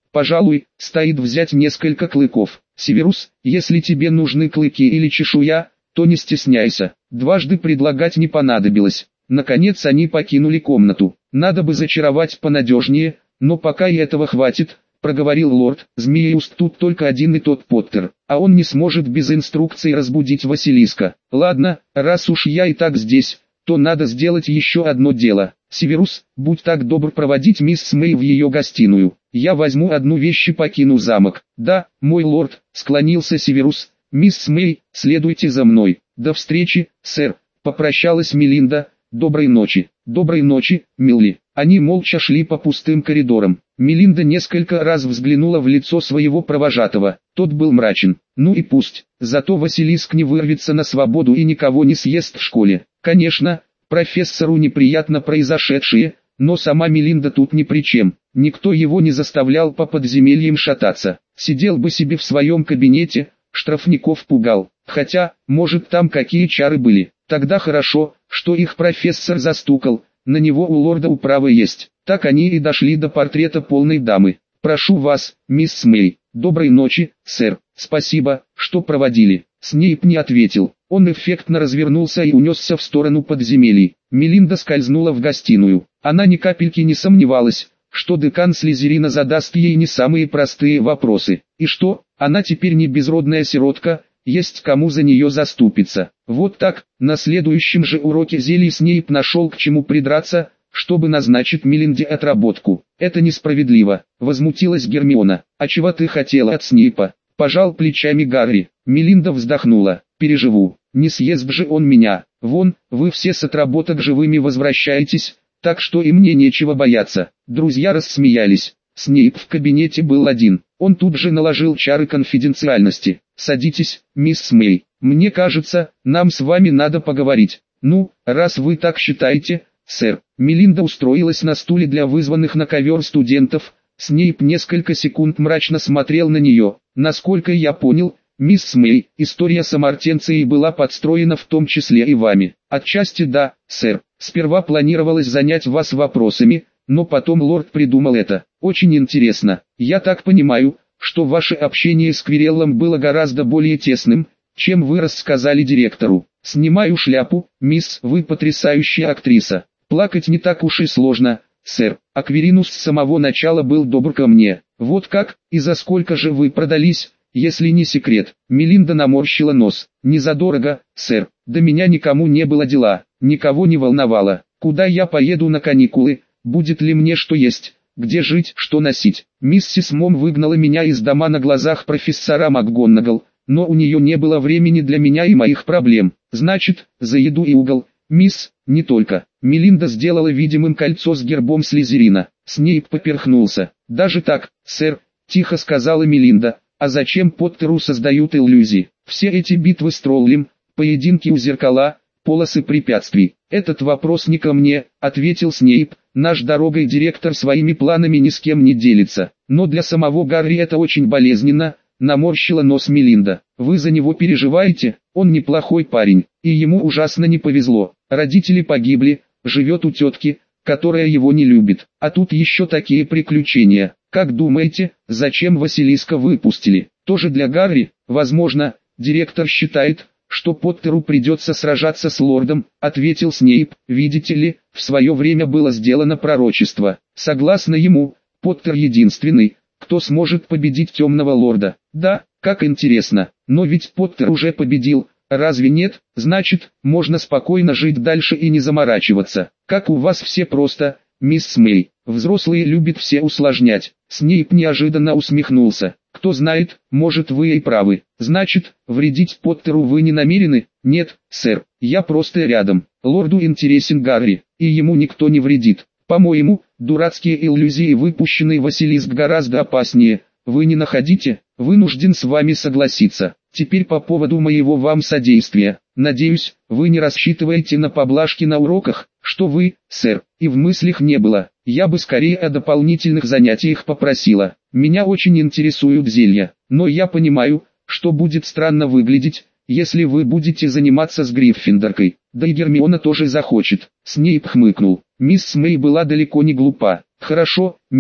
Пожалуй, стоит взять несколько клыков. Северус, если тебе нужны клыки или чешуя, то не стесняйся. Дважды предлагать не понадобилось. Наконец они покинули комнату. Надо бы зачаровать понадежнее, но пока и этого хватит, проговорил лорд. Змееуст тут только один и тот Поттер, а он не сможет без инструкции разбудить Василиска. Ладно, раз уж я и так здесь, то надо сделать еще одно дело. Северус, будь так добр проводить мисс Мэй в ее гостиную. Я возьму одну вещь и покину замок. Да, мой лорд, склонился Северус. Мисс Мэй, следуйте за мной. До встречи, сэр. Попрощалась Мелинда. Доброй ночи. Доброй ночи, Милли. Они молча шли по пустым коридорам. Мелинда несколько раз взглянула в лицо своего провожатого. Тот был мрачен. Ну и пусть. Зато Василиск не вырвется на свободу и никого не съест в школе. Конечно, профессору неприятно произошедшее, но сама Мелинда тут ни при чем. Никто его не заставлял по подземельям шататься. Сидел бы себе в своем кабинете, штрафников пугал. Хотя, может, там какие чары были. Тогда хорошо, что их профессор застукал. На него у лорда управа есть. Так они и дошли до портрета полной дамы. Прошу вас, мисс Мэй. Доброй ночи, сэр. Спасибо, что проводили. Снейп не ответил. Он эффектно развернулся и унесся в сторону подземелий. Мелинда скользнула в гостиную. Она ни капельки не сомневалась, что декан Слизерина задаст ей не самые простые вопросы. И что, она теперь не безродная сиротка, есть кому за нее заступиться. Вот так, на следующем же уроке зелий Снейп нашел к чему придраться, чтобы назначить Мелинде отработку. Это несправедливо, возмутилась Гермиона. А чего ты хотела от Снейпа? Пожал плечами Гарри. Мелинда вздохнула. Переживу, не съест же он меня. Вон, вы все с отработок живыми возвращаетесь, так что и мне нечего бояться. Друзья рассмеялись. Снейп в кабинете был один. Он тут же наложил чары конфиденциальности. «Садитесь, мисс Мэй. Мне кажется, нам с вами надо поговорить». «Ну, раз вы так считаете, сэр». Мелинда устроилась на стуле для вызванных на ковер студентов. Снейп несколько секунд мрачно смотрел на нее. «Насколько я понял, мисс Мэй, история с Амартенцией была подстроена в том числе и вами». «Отчасти да, сэр. Сперва планировалось занять вас вопросами, но потом лорд придумал это. Очень интересно. Я так понимаю, что ваше общение с Квиреллом было гораздо более тесным, чем вы рассказали директору. Снимаю шляпу, мисс, вы потрясающая актриса. Плакать не так уж и сложно, сэр. Аквиринус с самого начала был добр ко мне. Вот как, и за сколько же вы продались, если не секрет?» Мелинда наморщила нос. «Не задорого, сэр. До меня никому не было дела, никого не волновало. Куда я поеду на каникулы, будет ли мне что есть, где жить, что носить. Миссис Мом выгнала меня из дома на глазах профессора МакГонагал, но у нее не было времени для меня и моих проблем. Значит, за еду и угол, мисс, не только». Мелинда сделала видимым кольцо с гербом Слизерина. Снейп поперхнулся. «Даже так, сэр», — тихо сказала Мелинда. «А зачем Поттеру создают иллюзии? Все эти битвы с троллем, поединки у зеркала, полосы препятствий. Этот вопрос не ко мне», — ответил Снейп. «Наш дорогой директор своими планами ни с кем не делится. Но для самого Гарри это очень болезненно», — наморщила нос Мелинда. «Вы за него переживаете? Он неплохой парень, и ему ужасно не повезло. Родители погибли, живет у тетки, которая его не любит. А тут еще такие приключения. Как думаете, зачем Василиска выпустили? Тоже для Гарри? Возможно, директор считает, что Поттеру придется сражаться с лордом», — ответил Снейп. «Видите ли, в свое время было сделано пророчество. Согласно ему, Поттер единственный, кто сможет победить темного лорда». «Да, как интересно, но ведь Поттер уже победил, разве нет? Значит, можно спокойно жить дальше и не заморачиваться. Как у вас все просто, мисс Мэй. Взрослые любят все усложнять». Снейп неожиданно усмехнулся. «Кто знает, может вы и правы. Значит, вредить Поттеру вы не намерены?» «Нет, сэр, я просто рядом. Лорду интересен Гарри, и ему никто не вредит. По-моему, дурацкие иллюзии, выпущенный Василиск, гораздо опаснее. Вы не находите?» «Вынужден с вами согласиться. Теперь по поводу моего вам содействия. Надеюсь, вы не рассчитываете на поблажки на уроках, что вы, сэр, и в мыслях не было. Я бы скорее о дополнительных занятиях попросила. Меня очень интересуют зелья, но я понимаю, что будет странно выглядеть, если вы будете заниматься с Гриффиндоркой. Да и Гермиона тоже захочет». Снейп хмыкнул. Мисс Мэй была далеко не глупа. «Хорошо, мисс,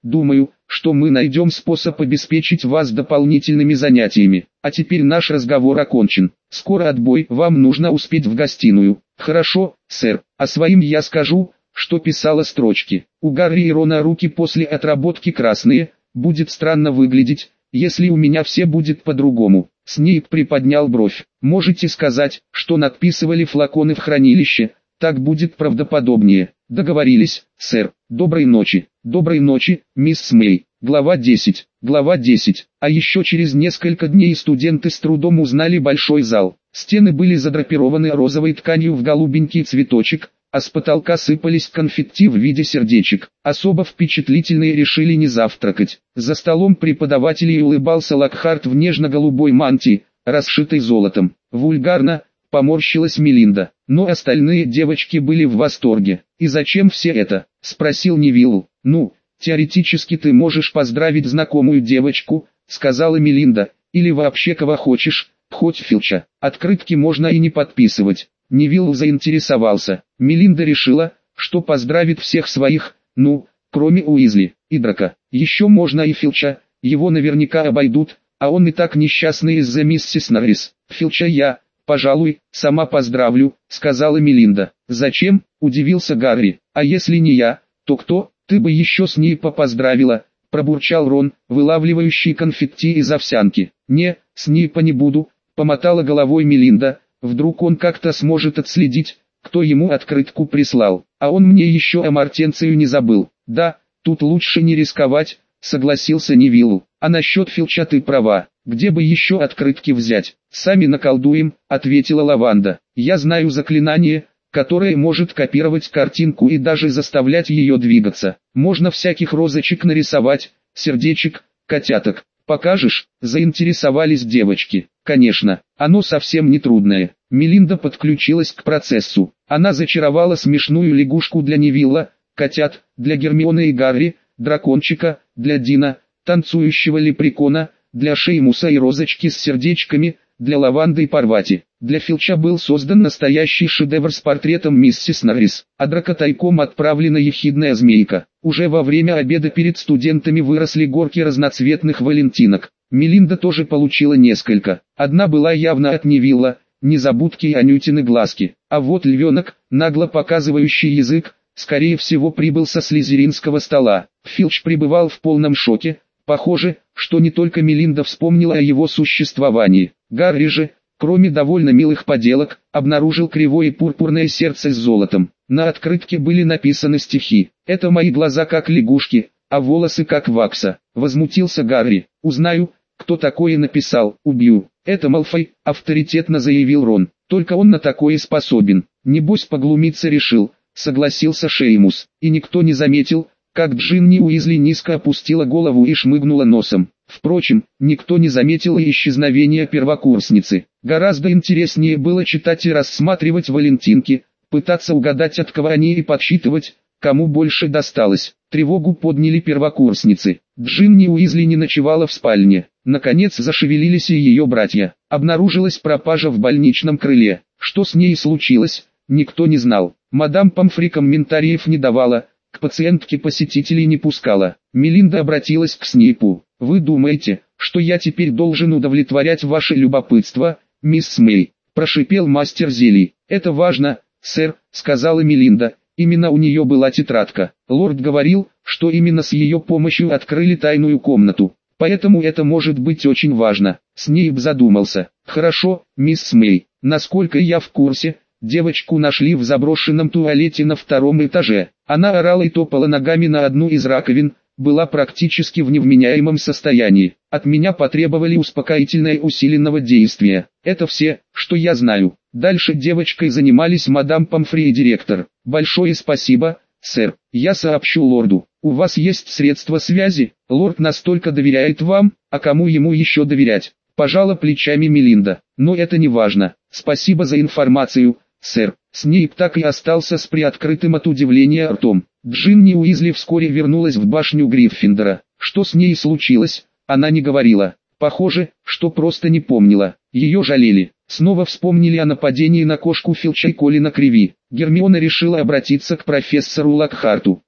Думаю, что мы найдем способ обеспечить вас дополнительными занятиями. А теперь наш разговор окончен. Скоро отбой, вам нужно успеть в гостиную. Хорошо, сэр. А своим я скажу, что писала строчки. У Гарри и Рона руки после отработки красные. Будет странно выглядеть, если у меня все будет по-другому. Снейп приподнял бровь. Можете сказать, что надписывали флаконы в хранилище, так будет правдоподобнее. Договорились, сэр. Доброй ночи. Доброй ночи, мисс Мэй. Глава десять. Глава десять. А еще через несколько дней студенты с трудом узнали большой зал. Стены были задрапированы розовой тканью в голубенький цветочек, а с потолка сыпались конфетти в виде сердечек. Особо впечатлительные решили не завтракать. За столом преподавателей улыбался Локхарт в нежно-голубой мантии, расшитой золотом. Вульгарно, поморщилась Мелинда, но остальные девочки были в восторге. «И зачем все это?» – спросил Невилл. «Ну, теоретически ты можешь поздравить знакомую девочку», – сказала Мелинда, – «или вообще кого хочешь, хоть Филча. Открытки можно и не подписывать». Невилл заинтересовался. Мелинда решила, что поздравит всех своих, ну, кроме Уизли и Драка. Еще можно и Филча, его наверняка обойдут, а он и так несчастный из-за миссис Норрис. Филча я, пожалуй, сама поздравлю, сказала Мелинда. Зачем? Удивился Гарри. А если не я, то кто? Ты бы еще с ней попоздравила, пробурчал Рон, вылавливающий конфетти из овсянки. Не, с ней по не буду, помотала головой Мелинда. Вдруг он как-то сможет отследить, кто ему открытку прислал. А он мне еще о Мартенцию не забыл. Да, тут лучше не рисковать, согласился Невилл. А насчет Филча ты права. Где бы еще открытки взять? Сами наколдуем, ответила Лаванда. Я знаю заклинание, которое может копировать картинку и даже заставлять ее двигаться. Можно всяких розочек нарисовать, сердечек, котяток. Покажешь? Заинтересовались девочки. Конечно, оно совсем не трудное. Мелинда подключилась к процессу. Она зачаровала смешную лягушку для Невилла, котят, для Гермионы и Гарри, дракончика, для Дина, танцующего лепрекона, для Шеймуса и розочки с сердечками, для Лаванды и Парвати. Для Филча был создан настоящий шедевр с портретом миссис Норрис, а Драка тайком отправлена ехидная змейка. Уже во время обеда перед студентами выросли горки разноцветных валентинок. Мелинда тоже получила несколько. Одна была явно от Невилла, незабудки и Анютины глазки. А вот львенок, нагло показывающий язык, скорее всего прибыл со слизеринского стола. Филч пребывал в полном шоке. Похоже, что не только Мелинда вспомнила о его существовании. Гарри же, кроме довольно милых поделок, обнаружил кривое пурпурное сердце с золотом. На открытке были написаны стихи. «Это мои глаза как лягушки, а волосы как вакса», — возмутился Гарри. «Узнаю, кто такое написал, убью». «Это Малфой», — авторитетно заявил Рон. «Только он на такое способен. Небось поглумиться решил», — согласился Шеймус. И никто не заметил, как Джинни Уизли низко опустила голову и шмыгнула носом. Впрочем, никто не заметил и исчезновения первокурсницы. Гораздо интереснее было читать и рассматривать валентинки, пытаться угадать, от кого они, и подсчитывать, кому больше досталось. Тревогу подняли первокурсницы. Джинни Уизли не ночевала в спальне. Наконец зашевелились и ее братья. Обнаружилась пропажа в больничном крыле. Что с ней случилось, никто не знал. Мадам Помфри комментариев не давала, к пациентке посетителей не пускала. Мелинда обратилась к Снейпу. «Вы думаете, что я теперь должен удовлетворять ваше любопытство, мисс Мэй?» – прошипел мастер зелий. «Это важно, сэр», – сказала Мелинда. Именно у нее была тетрадка. Лорд говорил, что именно с ее помощью открыли тайную комнату. Поэтому это может быть очень важно. Снейп задумался. «Хорошо, мисс Мэй, насколько я в курсе, девочку нашли в заброшенном туалете на втором этаже. Она орала и топала ногами на одну из раковин, была практически в невменяемом состоянии. От меня потребовали успокоительное усиленного действия. Это все, что я знаю. Дальше девочкой занимались мадам Помфри и директор. Большое спасибо, сэр. Я сообщу лорду. У вас есть средства связи? Лорд настолько доверяет вам, а кому ему еще доверять?» Пожала плечами Мелинда. «Но это не важно. Спасибо за информацию, сэр». Снейп так и остался с приоткрытым от удивления ртом. Джинни Уизли вскоре вернулась в башню Гриффиндора. Что с ней случилось, она не говорила. Похоже, что просто не помнила. Ее жалели. Снова вспомнили о нападении на кошку Филча и Колина Криви. Гермиона решила обратиться к профессору Локхарту.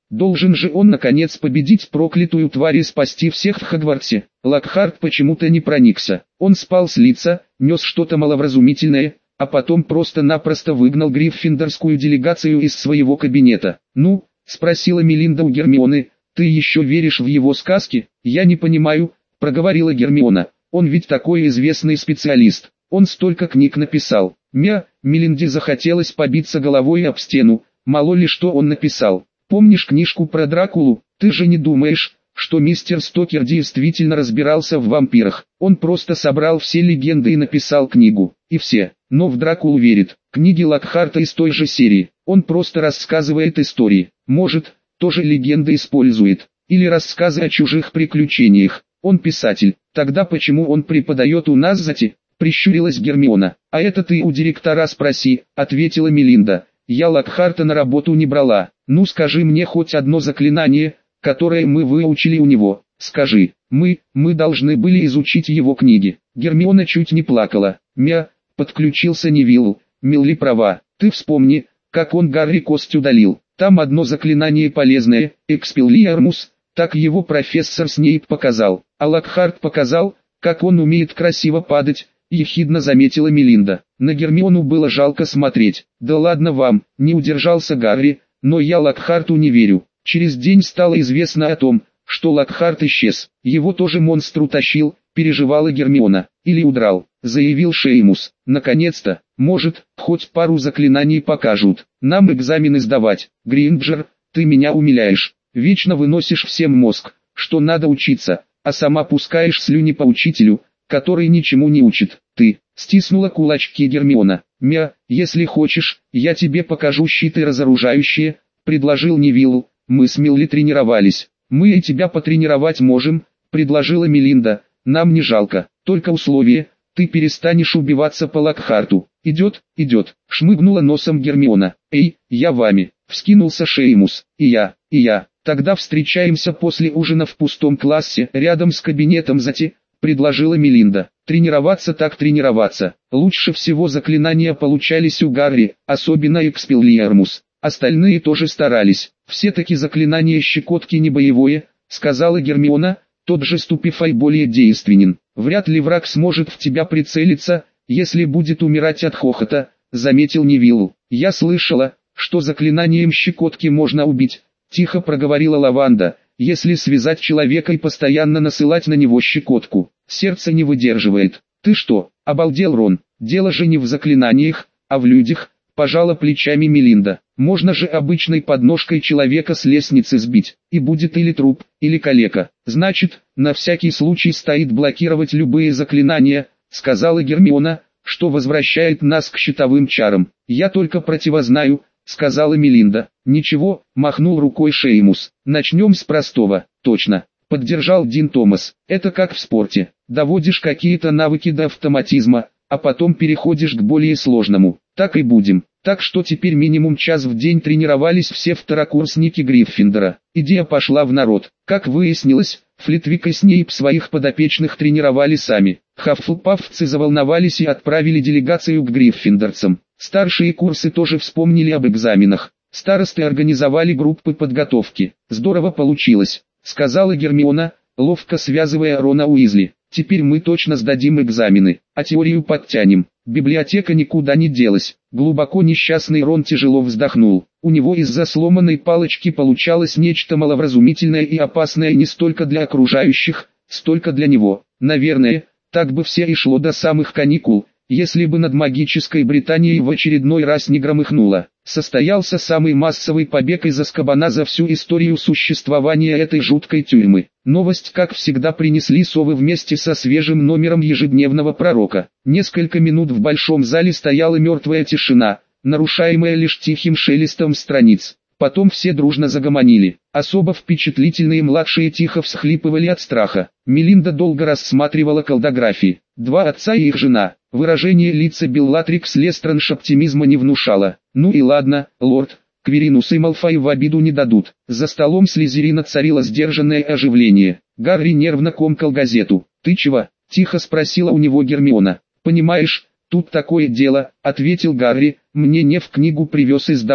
Должен же он наконец победить проклятую тварь и спасти всех в Хогвартсе. Локхарт почему-то не проникся. Он спал с лица, нес что-то маловразумительное, а потом просто-напросто выгнал гриффиндорскую делегацию из своего кабинета. «Ну?» – спросила Мелинда у Гермионы. «Ты еще веришь в его сказки?» «Я не понимаю», – проговорила Гермиона. «Он ведь такой известный специалист. Он столько книг написал». Мя, Мелинде захотелось побиться головой об стену. Мало ли что он написал. «Помнишь книжку про Дракулу? Ты же не думаешь, что мистер Стокер действительно разбирался в вампирах? Он просто собрал все легенды и написал книгу. И все. Но в Дракулу верит. Книги Локхарта из той же серии. Он просто рассказывает истории. Может, тоже легенды использует. Или рассказы о чужих приключениях. Он писатель. Тогда почему он преподает у нас зати?» Прищурилась Гермиона. «А это ты у директора спроси», ответила Мелинда. «Я Локхарта на работу не брала. Ну скажи мне хоть одно заклинание, которое мы выучили у него. Скажи, мы, мы должны были изучить его книги». Гермиона чуть не плакала. «Мя», подключился Невилл, Милли права. Ты вспомни, как он Гарри кость удалил. Там одно заклинание полезное, Экспеллиармус, так его профессор Снейп показал. А Локхарт показал, как он умеет красиво падать, ехидно заметила Мелинда. На Гермиону было жалко смотреть. «Да ладно вам», не удержался Гарри, «но я Локхарту не верю». Через день стало известно о том, что Локхарт исчез. Его тоже монстр утащил, переживала Гермиона. Или удрал, заявил Шеймус. Наконец-то, может, хоть пару заклинаний покажут. Нам экзамены сдавать. Гринджер, ты меня умиляешь. Вечно выносишь всем мозг, что надо учиться, а сама пускаешь слюни по учителю, который ничему не учит. Ты, стиснула кулачки Гермиона. «Мя, если хочешь, я тебе покажу щиты разоружающие», предложил Невилл. «Мы с Милли тренировались. Мы и тебя потренировать можем», предложила Мелинда. «Нам не жалко, только условие, ты перестанешь убиваться по Локхарту». «Идет, идет», шмыгнула носом Гермиона. «Эй, я вами», вскинулся Шеймус. «И я, и я. Тогда встречаемся после ужина в пустом классе, рядом с кабинетом зати», предложила Мелинда. Тренироваться так тренироваться. Лучше всего заклинания получались у Гарри, особенно Экспеллиармус. Остальные тоже старались. «Все-таки заклинание щекотки не боевое», сказала Гермиона. «Тот же Ступифай более действенен. Вряд ли враг сможет в тебя прицелиться, если будет умирать от хохота», заметил Невилл. «Я слышала, что заклинанием щекотки можно убить», тихо проговорила Лаванда, «если связать человека и постоянно насылать на него щекотку. Сердце не выдерживает». «Ты что, обалдел, Рон? Дело же не в заклинаниях, а в людях», пожала плечами Мелинда. «Можно же обычной подножкой человека с лестницы сбить, и будет или труп, или калека. Значит, на всякий случай стоит блокировать любые заклинания», сказала Гермиона, «что возвращает нас к щитовым чарам». «Я только противознаю», сказала Мелинда. «Ничего», махнул рукой Шеймус. «Начнем с простого». «Точно», поддержал Дин Томас. «Это как в спорте. Доводишь какие-то навыки до автоматизма, а потом переходишь к более сложному. Так и будем. Так что теперь минимум час в день тренировались все второкурсники Гриффиндора. Идея пошла в народ. Как выяснилось, Флитвик и Снейп своих подопечных тренировали сами. Хаффлпаффцы заволновались и отправили делегацию к гриффиндорцам. Старшие курсы тоже вспомнили об экзаменах. Старосты организовали группы подготовки. «Здорово получилось», сказала Гермиона, ловко связывая Рона Уизли. «Теперь мы точно сдадим экзамены, а теорию подтянем». Библиотека никуда не делась. Глубоко несчастный Рон тяжело вздохнул. У него из-за сломанной палочки получалось нечто маловразумительное и опасное не столько для окружающих, столько для него. Наверное, так бы все и шло до самых каникул, если бы над магической Британией в очередной раз не громыхнуло. Состоялся самый массовый побег из Азкабана за всю историю существования этой жуткой тюрьмы. Новость, как всегда, принесли совы вместе со свежим номером ежедневного пророка. Несколько минут в большом зале стояла мертвая тишина, нарушаемая лишь тихим шелестом страниц. Потом все дружно загомонили. Особо впечатлительные младшие тихо всхлипывали от страха. Мелинда долго рассматривала колдографии. Два отца и их жена. Выражение лица Беллатрикс Лестранж оптимизма не внушало. «Ну и ладно, лорд, Кверинус и Малфой в обиду не дадут». За столом Слизерина царило сдержанное оживление. Гарри нервно комкал газету. «Ты чего?» – тихо спросила у него Гермиона. «Понимаешь, тут такое дело», – ответил Гарри, «мне не в книгу привез из дома.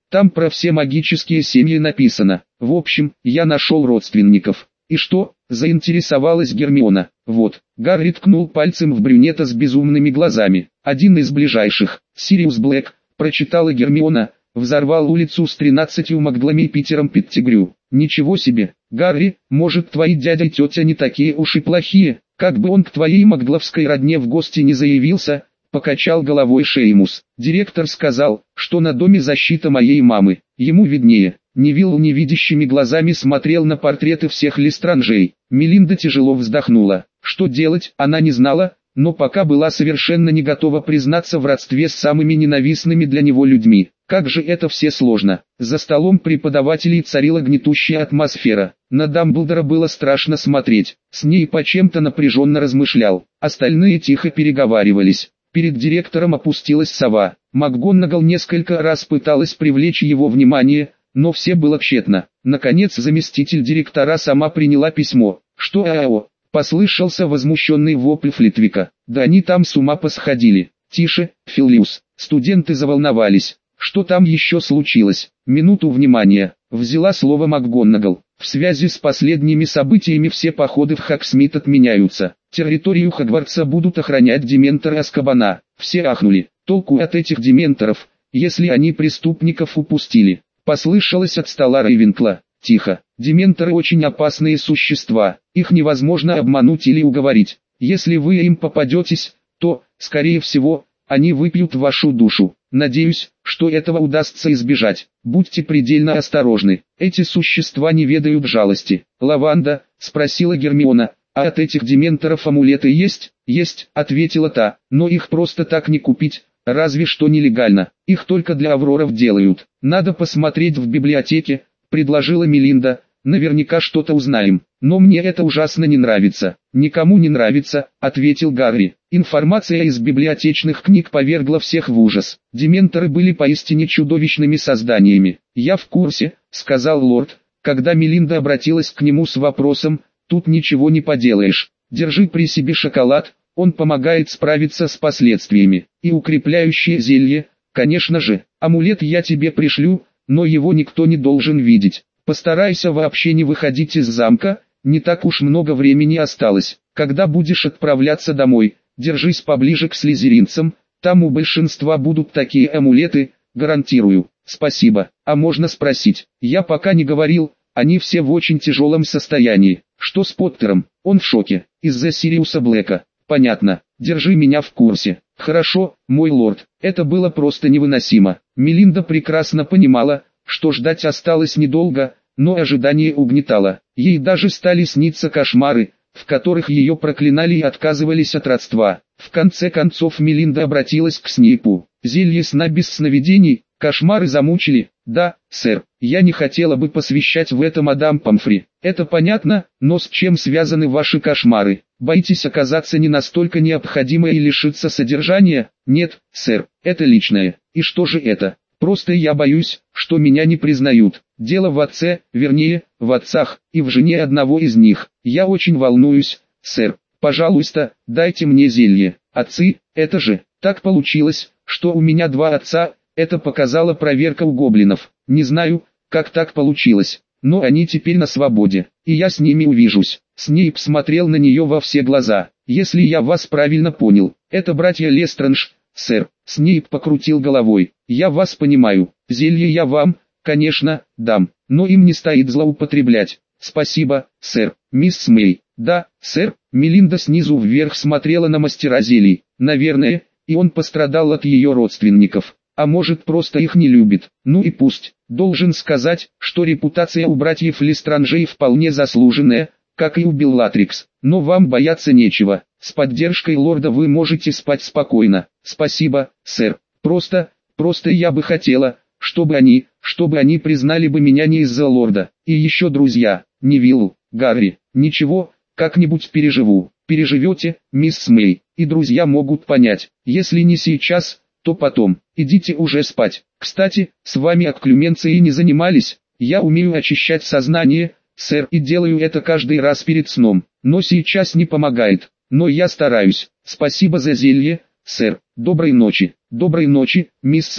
Там про все магические семьи написано. В общем, я нашел родственников. И что? Заинтересовалась Гермиона. Вот, Гарри ткнул пальцем в брюнета с безумными глазами. Один из ближайших, Сириус Блэк, прочитала Гермиона, взорвал улицу с тринадцатью маглами и Питером Петтигрю. Ничего себе, Гарри, может твои дядя и тетя не такие уж и плохие, как бы он к твоей магловской родне в гости не заявился, покачал головой Шеймус. Директор сказал, что на доме защита моей мамы, ему виднее. Невилл невидящими глазами смотрел на портреты всех Лестранжей. Мелинда тяжело вздохнула. Что делать, она не знала, но пока была совершенно не готова признаться в родстве с самыми ненавистными для него людьми. Как же это все сложно. За столом преподавателей царила гнетущая атмосфера. На Дамблдора было страшно смотреть. Снейп о чем-то напряженно размышлял. Остальные тихо переговаривались. Перед директором опустилась сова. МакГонагал несколько раз пыталась привлечь его внимание, но все было тщетно. Наконец заместитель директора сама приняла письмо. «Что АО?» – послышался возмущенный вопль Флитвика. «Да они там с ума посходили». «Тише, Филиус». Студенты заволновались. «Что там еще случилось?» «Минуту внимания», – взяла слово МакГонагал. «В связи с последними событиями все походы в Хогсмит отменяются. Территорию Хогвартса будут охранять дементоры Азкабана». Все ахнули. «Толку от этих дементоров, если они преступников упустили?» Послышалось от стола Рейвенкла. «Тихо. Дементоры очень опасные существа. Их невозможно обмануть или уговорить. Если вы им попадетесь, то, скорее всего, они выпьют вашу душу. Надеюсь, что этого удастся избежать. Будьте предельно осторожны. Эти существа не ведают жалости». «Лаванда?» – спросила Гермиона. «А от этих дементоров амулеты есть?» «Есть», – ответила та, – «но их просто так не купить. Разве что нелегально, их только для авроров делают. Надо посмотреть в библиотеке», — предложила Мелинда, — «наверняка что-то узнаем. Но мне это ужасно не нравится». «Никому не нравится», — ответил Гарри. Информация из библиотечных книг повергла всех в ужас. Дементоры были поистине чудовищными созданиями. «Я в курсе», — сказал лорд, когда Мелинда обратилась к нему с вопросом, «тут ничего не поделаешь. Держи при себе шоколад». Он помогает справиться с последствиями. И укрепляющее зелье, конечно же. Амулет я тебе пришлю, но его никто не должен видеть. Постарайся вообще не выходить из замка, не так уж много времени осталось. Когда будешь отправляться домой, держись поближе к слизеринцам, там у большинства будут такие амулеты, гарантирую. Спасибо. А можно спросить? Я пока не говорил, они все в очень тяжелом состоянии. Что с Поттером? Он в шоке. Из-за Сириуса Блэка. Понятно, держи меня в курсе. Хорошо, мой лорд, это было просто невыносимо. Мелинда прекрасно понимала, что ждать осталось недолго, но ожидание угнетало. Ей даже стали сниться кошмары, в которых ее проклинали и отказывались от родства. В конце концов Мелинда обратилась к Снейпу. «Зелье сна без сновидений, кошмары замучили». «Да, сэр, я не хотела бы посвящать в это мадам Помфри. Это понятно, но с чем связаны ваши кошмары? Боитесь оказаться не настолько необходимой и лишиться содержания?» «Нет, сэр, это личное». «И что же это?» «Просто я боюсь, что меня не признают. Дело в отце, вернее, в отцах, и в жене одного из них. Я очень волнуюсь, сэр. Пожалуйста, дайте мне зелье». «Отцы, это же, так получилось, что у меня два отца». Это показала проверка у гоблинов. Не знаю, как так получилось, но они теперь на свободе, и я с ними увижусь. Снейп смотрел на нее во все глаза. «Если я вас правильно понял, это братья Лестранж, сэр». Снейп покрутил головой. «Я вас понимаю. Зелье я вам, конечно, дам, но им не стоит злоупотреблять». «Спасибо, сэр». «Мисс Мэй». «Да, сэр». Мелинда снизу вверх смотрела на мастера зелий. «Наверное, и он пострадал от ее родственников. А может, просто их не любит. Ну и пусть. Должен сказать, что репутация у братьев Лестранжей вполне заслуженная, как и у Беллатрикс. Но вам бояться нечего. С поддержкой лорда вы можете спать спокойно». «Спасибо, сэр. Просто, просто я бы хотела, чтобы они, чтобы они признали бы меня не из-за лорда. И еще друзья, Невилл, Гарри. Ничего, как-нибудь переживу». «Переживете, мисс Мэй, и друзья могут понять. Если не сейчас, то потом. Идите уже спать. Кстати, с вами окклюменцией не занимались? Я умею очищать сознание, сэр, и делаю это каждый раз перед сном, но сейчас не помогает. Но я стараюсь. Спасибо за зелье, сэр. Доброй ночи». «Доброй ночи, мисс Мэй».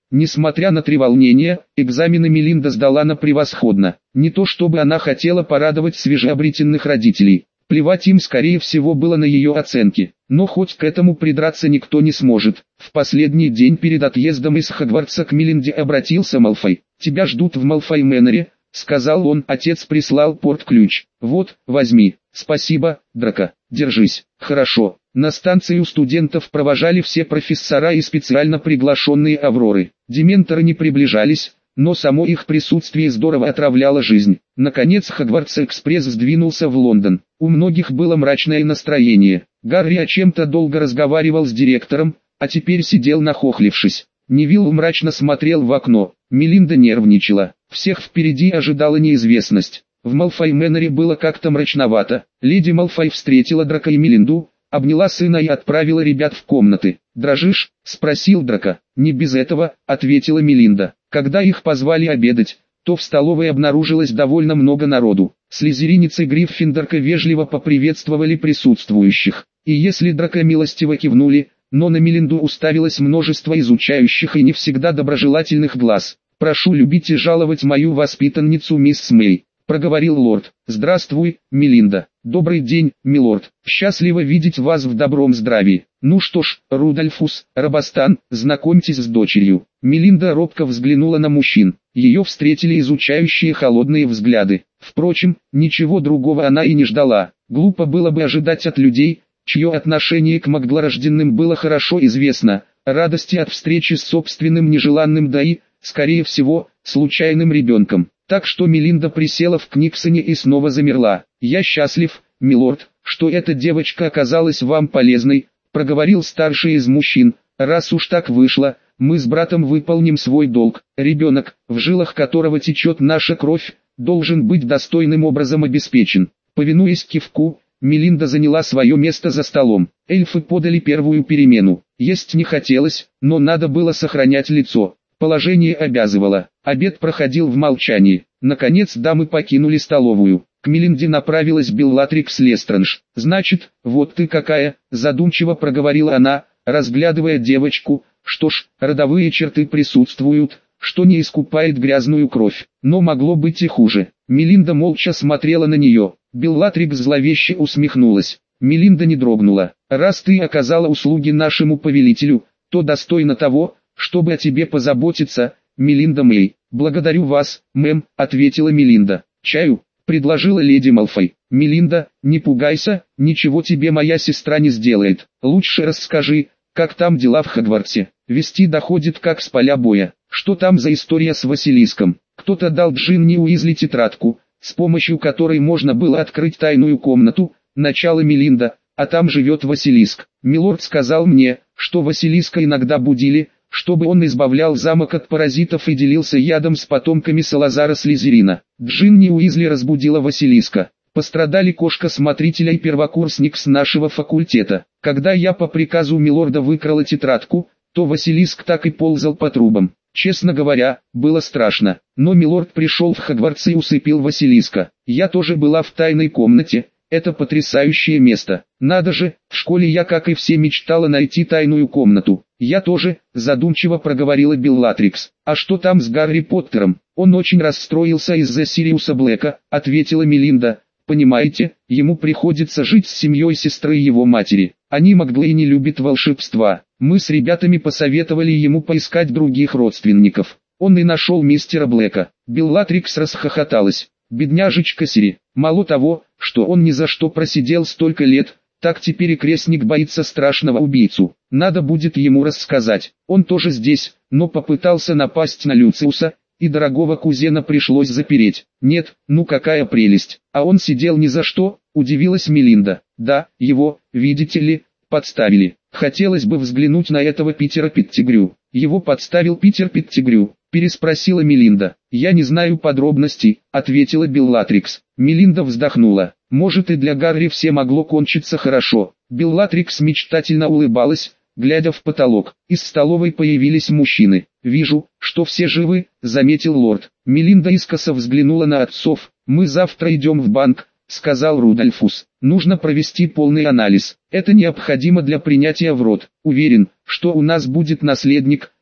Несмотря на треволнение, экзамены Мелинда сдала на превосходно. Не то чтобы она хотела порадовать свежеобретенных родителей. Плевать им скорее всего было на ее оценки. Но хоть к этому придраться никто не сможет. В последний день перед отъездом из Хогвартса к Мелинде обратился Малфой. «Тебя ждут в Малфой Мэннере», — сказал он. «Отец прислал порт-ключ. Вот, возьми». «Спасибо, Драко. Держись». «Хорошо». На станции у студентов провожали все профессора и специально приглашенные Авроры. Дементоры не приближались, но само их присутствие здорово отравляло жизнь. Наконец Хогвартс-экспресс сдвинулся в Лондон. У многих было мрачное настроение. Гарри о чем-то долго разговаривал с директором, а теперь сидел нахохлившись. Невилл мрачно смотрел в окно. Мелинда нервничала. Всех впереди ожидала неизвестность. В Малфой Мэннере было как-то мрачновато. Леди Малфой встретила Драко и Мелинду, обняла сына и отправила ребят в комнаты. «Дрожишь?» — спросил Драко. «Не без этого», — ответила Мелинда. Когда их позвали обедать, то в столовой обнаружилось довольно много народу. Слизеринец и Гриффиндорка вежливо поприветствовали присутствующих. И если Драко милостиво кивнули, но на Мелинду уставилось множество изучающих и не всегда доброжелательных глаз. «Прошу любить и жаловать мою воспитанницу мисс Мэй», — проговорил лорд. «Здравствуй, Мелинда». «Добрый день, милорд. Счастливо видеть вас в добром здравии». «Ну что ж, Рудольфус, Робостан, знакомьтесь с дочерью». Мелинда робко взглянула на мужчин. Ее встретили изучающие холодные взгляды. Впрочем, ничего другого она и не ждала. Глупо было бы ожидать от людей, чье отношение к маглорожденным было хорошо известно, радости от встречи с собственным нежеланным да и, скорее всего, случайным ребенком. Так что Мелинда присела в Книксоне и снова замерла. «Я счастлив, милорд, что эта девочка оказалась вам полезной», — проговорил старший из мужчин. «Раз уж так вышло, мы с братом выполним свой долг. Ребенок, в жилах которого течет наша кровь, должен быть достойным образом обеспечен». Повинуясь кивку, Мелинда заняла свое место за столом. Эльфы подали первую перемену. Есть не хотелось, но надо было сохранять лицо. Положение обязывало. Обед проходил в молчании. Наконец дамы покинули столовую. К Мелинде направилась Беллатрикс Лестранж. «Значит, вот ты какая», — задумчиво проговорила она, разглядывая девочку. «Что ж, родовые черты присутствуют, что не искупает грязную кровь. Но могло быть и хуже». Мелинда молча смотрела на нее. Беллатрикс зловеще усмехнулась. Мелинда не дрогнула. «Раз ты оказала услуги нашему повелителю, то достойна того, чтобы о тебе позаботиться, Мелинда Мэй». «Благодарю вас, мэм», — ответила Мелинда. «Чаю?» — предложила леди Малфой. «Мелинда, не пугайся, ничего тебе моя сестра не сделает. Лучше расскажи, как там дела в Хогвартсе». Вести доходит как с поля боя. Что там за история с Василиском? Кто-то дал Джинни Уизли тетрадку, с помощью которой можно было открыть тайную комнату, начало Мелинда, а там живет Василиск. Милорд сказал мне, что Василиска иногда будили, чтобы он избавлял замок от паразитов и делился ядом с потомками Салазара Слизерина. Джинни Уизли разбудила Василиска. Пострадали кошка-смотрителя и первокурсник с нашего факультета. Когда я по приказу милорда выкрала тетрадку, то Василиск так и ползал по трубам. Честно говоря, было страшно. Но милорд пришел в Хогвартс и усыпил Василиска. Я тоже была в тайной комнате. Это потрясающее место. Надо же, в школе я, как и все, мечтала найти тайную комнату. Я тоже, задумчиво проговорила Беллатрикс. А что там с Гарри Поттером? Он очень расстроился из-за Сириуса Блэка, ответила Мелинда. Понимаете, ему приходится жить с семьей сестры его матери. Они Маглы и не любят волшебства. Мы с ребятами посоветовали ему поискать других родственников. Он и нашел мистера Блэка. Беллатрикс расхохоталась. Бедняжечка Сири. Мало того, что он ни за что просидел столько лет, так теперь и крестник боится страшного убийцу. Надо будет ему рассказать. Он тоже здесь, но попытался напасть на Люциуса, и дорогого кузена пришлось запереть. Нет, ну какая прелесть. А он сидел ни за что, удивилась Мелинда. Да, его, видите ли, подставили. Хотелось бы взглянуть на этого Питера Петтигрю. Его подставил Питер Петтигрю, переспросила Мелинда. Я не знаю подробностей, ответила Беллатрикс. Мелинда вздохнула. Может, и для Гарри все могло кончиться хорошо. Беллатрикс мечтательно улыбалась, глядя в потолок. Из столовой появились мужчины. «Вижу, что все живы», — заметил лорд. Мелинда искоса взглянула на отцов. «Мы завтра идем в банк», — сказал Рудольфус. «Нужно провести полный анализ. Это необходимо для принятия в род. Уверен, что у нас будет наследник»,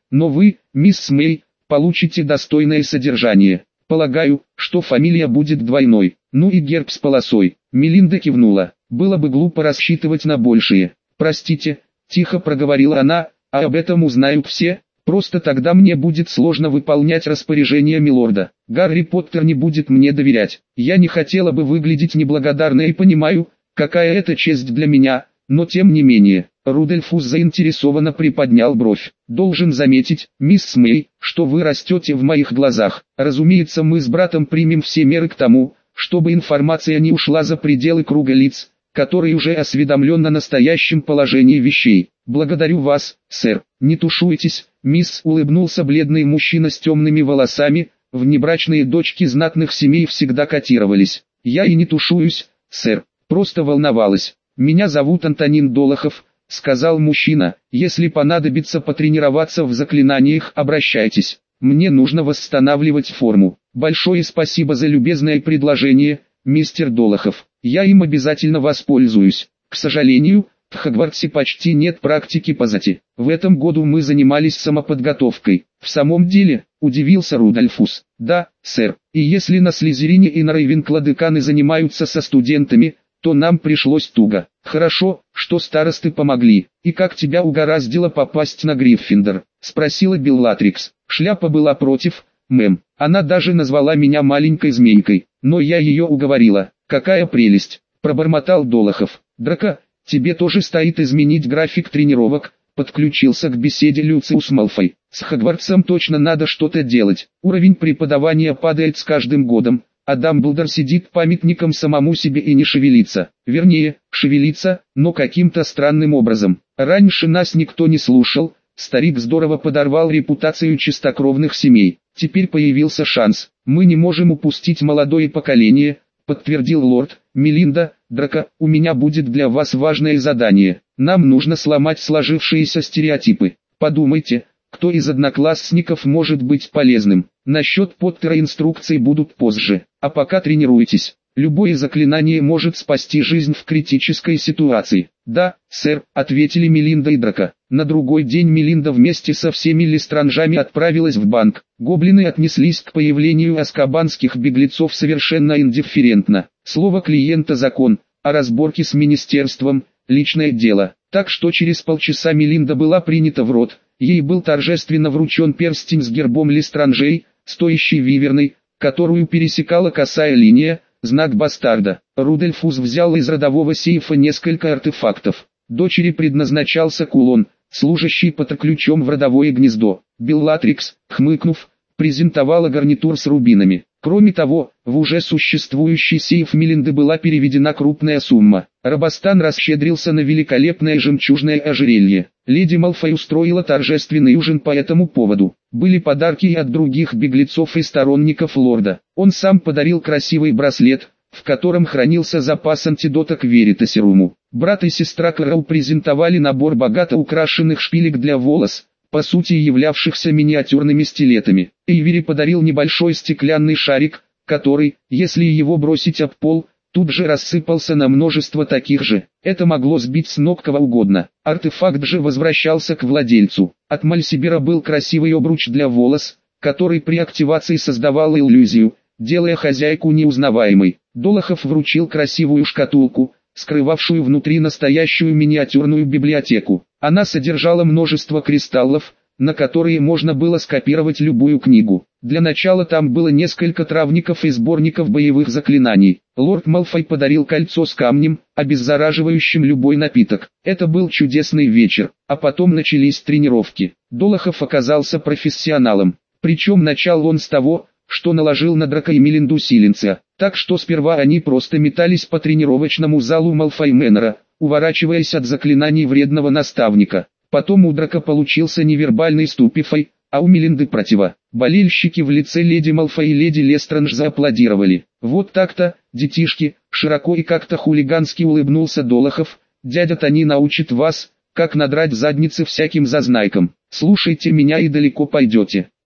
Но вы, мисс Мэй, получите достойное содержание. Полагаю, что фамилия будет двойной. Ну и герб с полосой. Мелинда кивнула. Было бы глупо рассчитывать на большее. Простите, тихо проговорила она, а об этом узнают все. Просто тогда мне будет сложно выполнять распоряжения милорда. Гарри Поттер не будет мне доверять. Я не хотела бы выглядеть неблагодарной и понимаю, какая это честь для меня, но тем не менее. Рудольфус заинтересованно приподнял бровь. «Должен заметить, мисс Мэй, что вы растете в моих глазах. Разумеется, мы с братом примем все меры к тому, чтобы информация не ушла за пределы круга лиц, который уже осведомлен о настоящем положении вещей. Благодарю вас, сэр. Не тушуйтесь, мисс», — улыбнулся бледный мужчина с темными волосами. «Внебрачные дочки знатных семей всегда котировались. Я и не тушуюсь, сэр, просто волновалась. Меня зовут Антонин Долохов», — сказал мужчина. «Если понадобится потренироваться в заклинаниях, обращайтесь. Мне нужно восстанавливать форму. Большое спасибо за любезное предложение, мистер Долохов. Я им обязательно воспользуюсь. К сожалению, в Хогвартсе почти нет практики по зати. В этом году мы занимались самоподготовкой». «В самом деле?» — удивился Рудольфус. «Да, сэр. И если на Слизерине и на Рейвенкло деканы занимаются со студентами, то нам пришлось туго. Хорошо, что старосты помогли. И как тебя угораздило попасть на Гриффиндор?» — спросила Беллатрикс. «Шляпа была против, мэм. Она даже назвала меня маленькой змейкой, но я ее уговорила. Какая прелесть!» — пробормотал Долохов. «Драко, тебе тоже стоит изменить график тренировок», — подключился к беседе Люциус Малфой. «С Хогвартсом точно надо что-то делать. Уровень преподавания падает с каждым годом, а Дамблдор сидит памятником самому себе и не шевелится. Вернее, шевелится, но каким-то странным образом. Раньше нас никто не слушал, старик здорово подорвал репутацию чистокровных семей. Теперь появился шанс. Мы не можем упустить молодое поколение», — подтвердил лорд. «Мелинда, Драко, у меня будет для вас важное задание. Нам нужно сломать сложившиеся стереотипы. Подумайте, кто из одноклассников может быть полезным. Насчет Поттера инструкции будут позже. А пока тренируйтесь. Любое заклинание может спасти жизнь в критической ситуации». «Да, сэр», — ответили Мелинда и Драко. На другой день Мелинда вместе со всеми лестранжами отправилась в банк. Гоблины отнеслись к появлению азкабанских беглецов совершенно индифферентно. Слово клиента — закон, а разборки с министерством — личное дело. Так что через полчаса Мелинда была принята в рот. Ей был торжественно вручен перстень с гербом лестранжей, стоящий виверной, которую пересекала косая линия, знак бастарда. Рудольфус взял из родового сейфа несколько артефактов. Дочери предназначался кулон, служащий патоключом в родовое гнездо. Беллатрикс, хмыкнув, презентовала гарнитур с рубинами. Кроме того, в уже существующий сейф Мелинды была переведена крупная сумма. Робостан расщедрился на великолепное жемчужное ожерелье. Леди Малфой устроила торжественный ужин по этому поводу. Были подарки и от других беглецов и сторонников лорда. Он сам подарил красивый браслет, в котором хранился запас антидота к веритасеруму. Брат и сестра Кэрол презентовали набор богато украшенных шпилек для волос, по сути являвшихся миниатюрными стилетами. Эйвери подарил небольшой стеклянный шарик, который, если его бросить об пол, тут же рассыпался на множество таких же. Это могло сбить с ног кого угодно. Артефакт же возвращался к владельцу. От Мальсибера был красивый обруч для волос, который при активации создавал иллюзию, делая хозяйку неузнаваемой. Долохов вручил красивую шкатулку, скрывавшую внутри настоящую миниатюрную библиотеку. Она содержала множество кристаллов, на которые можно было скопировать любую книгу. Для начала там было несколько травников и сборников боевых заклинаний. Лорд Малфой подарил кольцо с камнем, обеззараживающим любой напиток. Это был чудесный вечер, а потом начались тренировки. Долохов оказался профессионалом. Причем начал он с того, что наложил на Драко и Мелинду силенция. Так что сперва они просто метались по тренировочному залу Малфой Мэннера, уворачиваясь от заклинаний вредного наставника. Потом у Драко получился невербальный ступифай, а у Мелинды противо. Болельщики в лице леди Малфой и леди Лестранж зааплодировали. «Вот так-то, детишки», — широко и как-то хулигански улыбнулся Долохов, «дядя Тони научит вас, как надрать задницы всяким зазнайкам. Слушайте меня и далеко пойдете».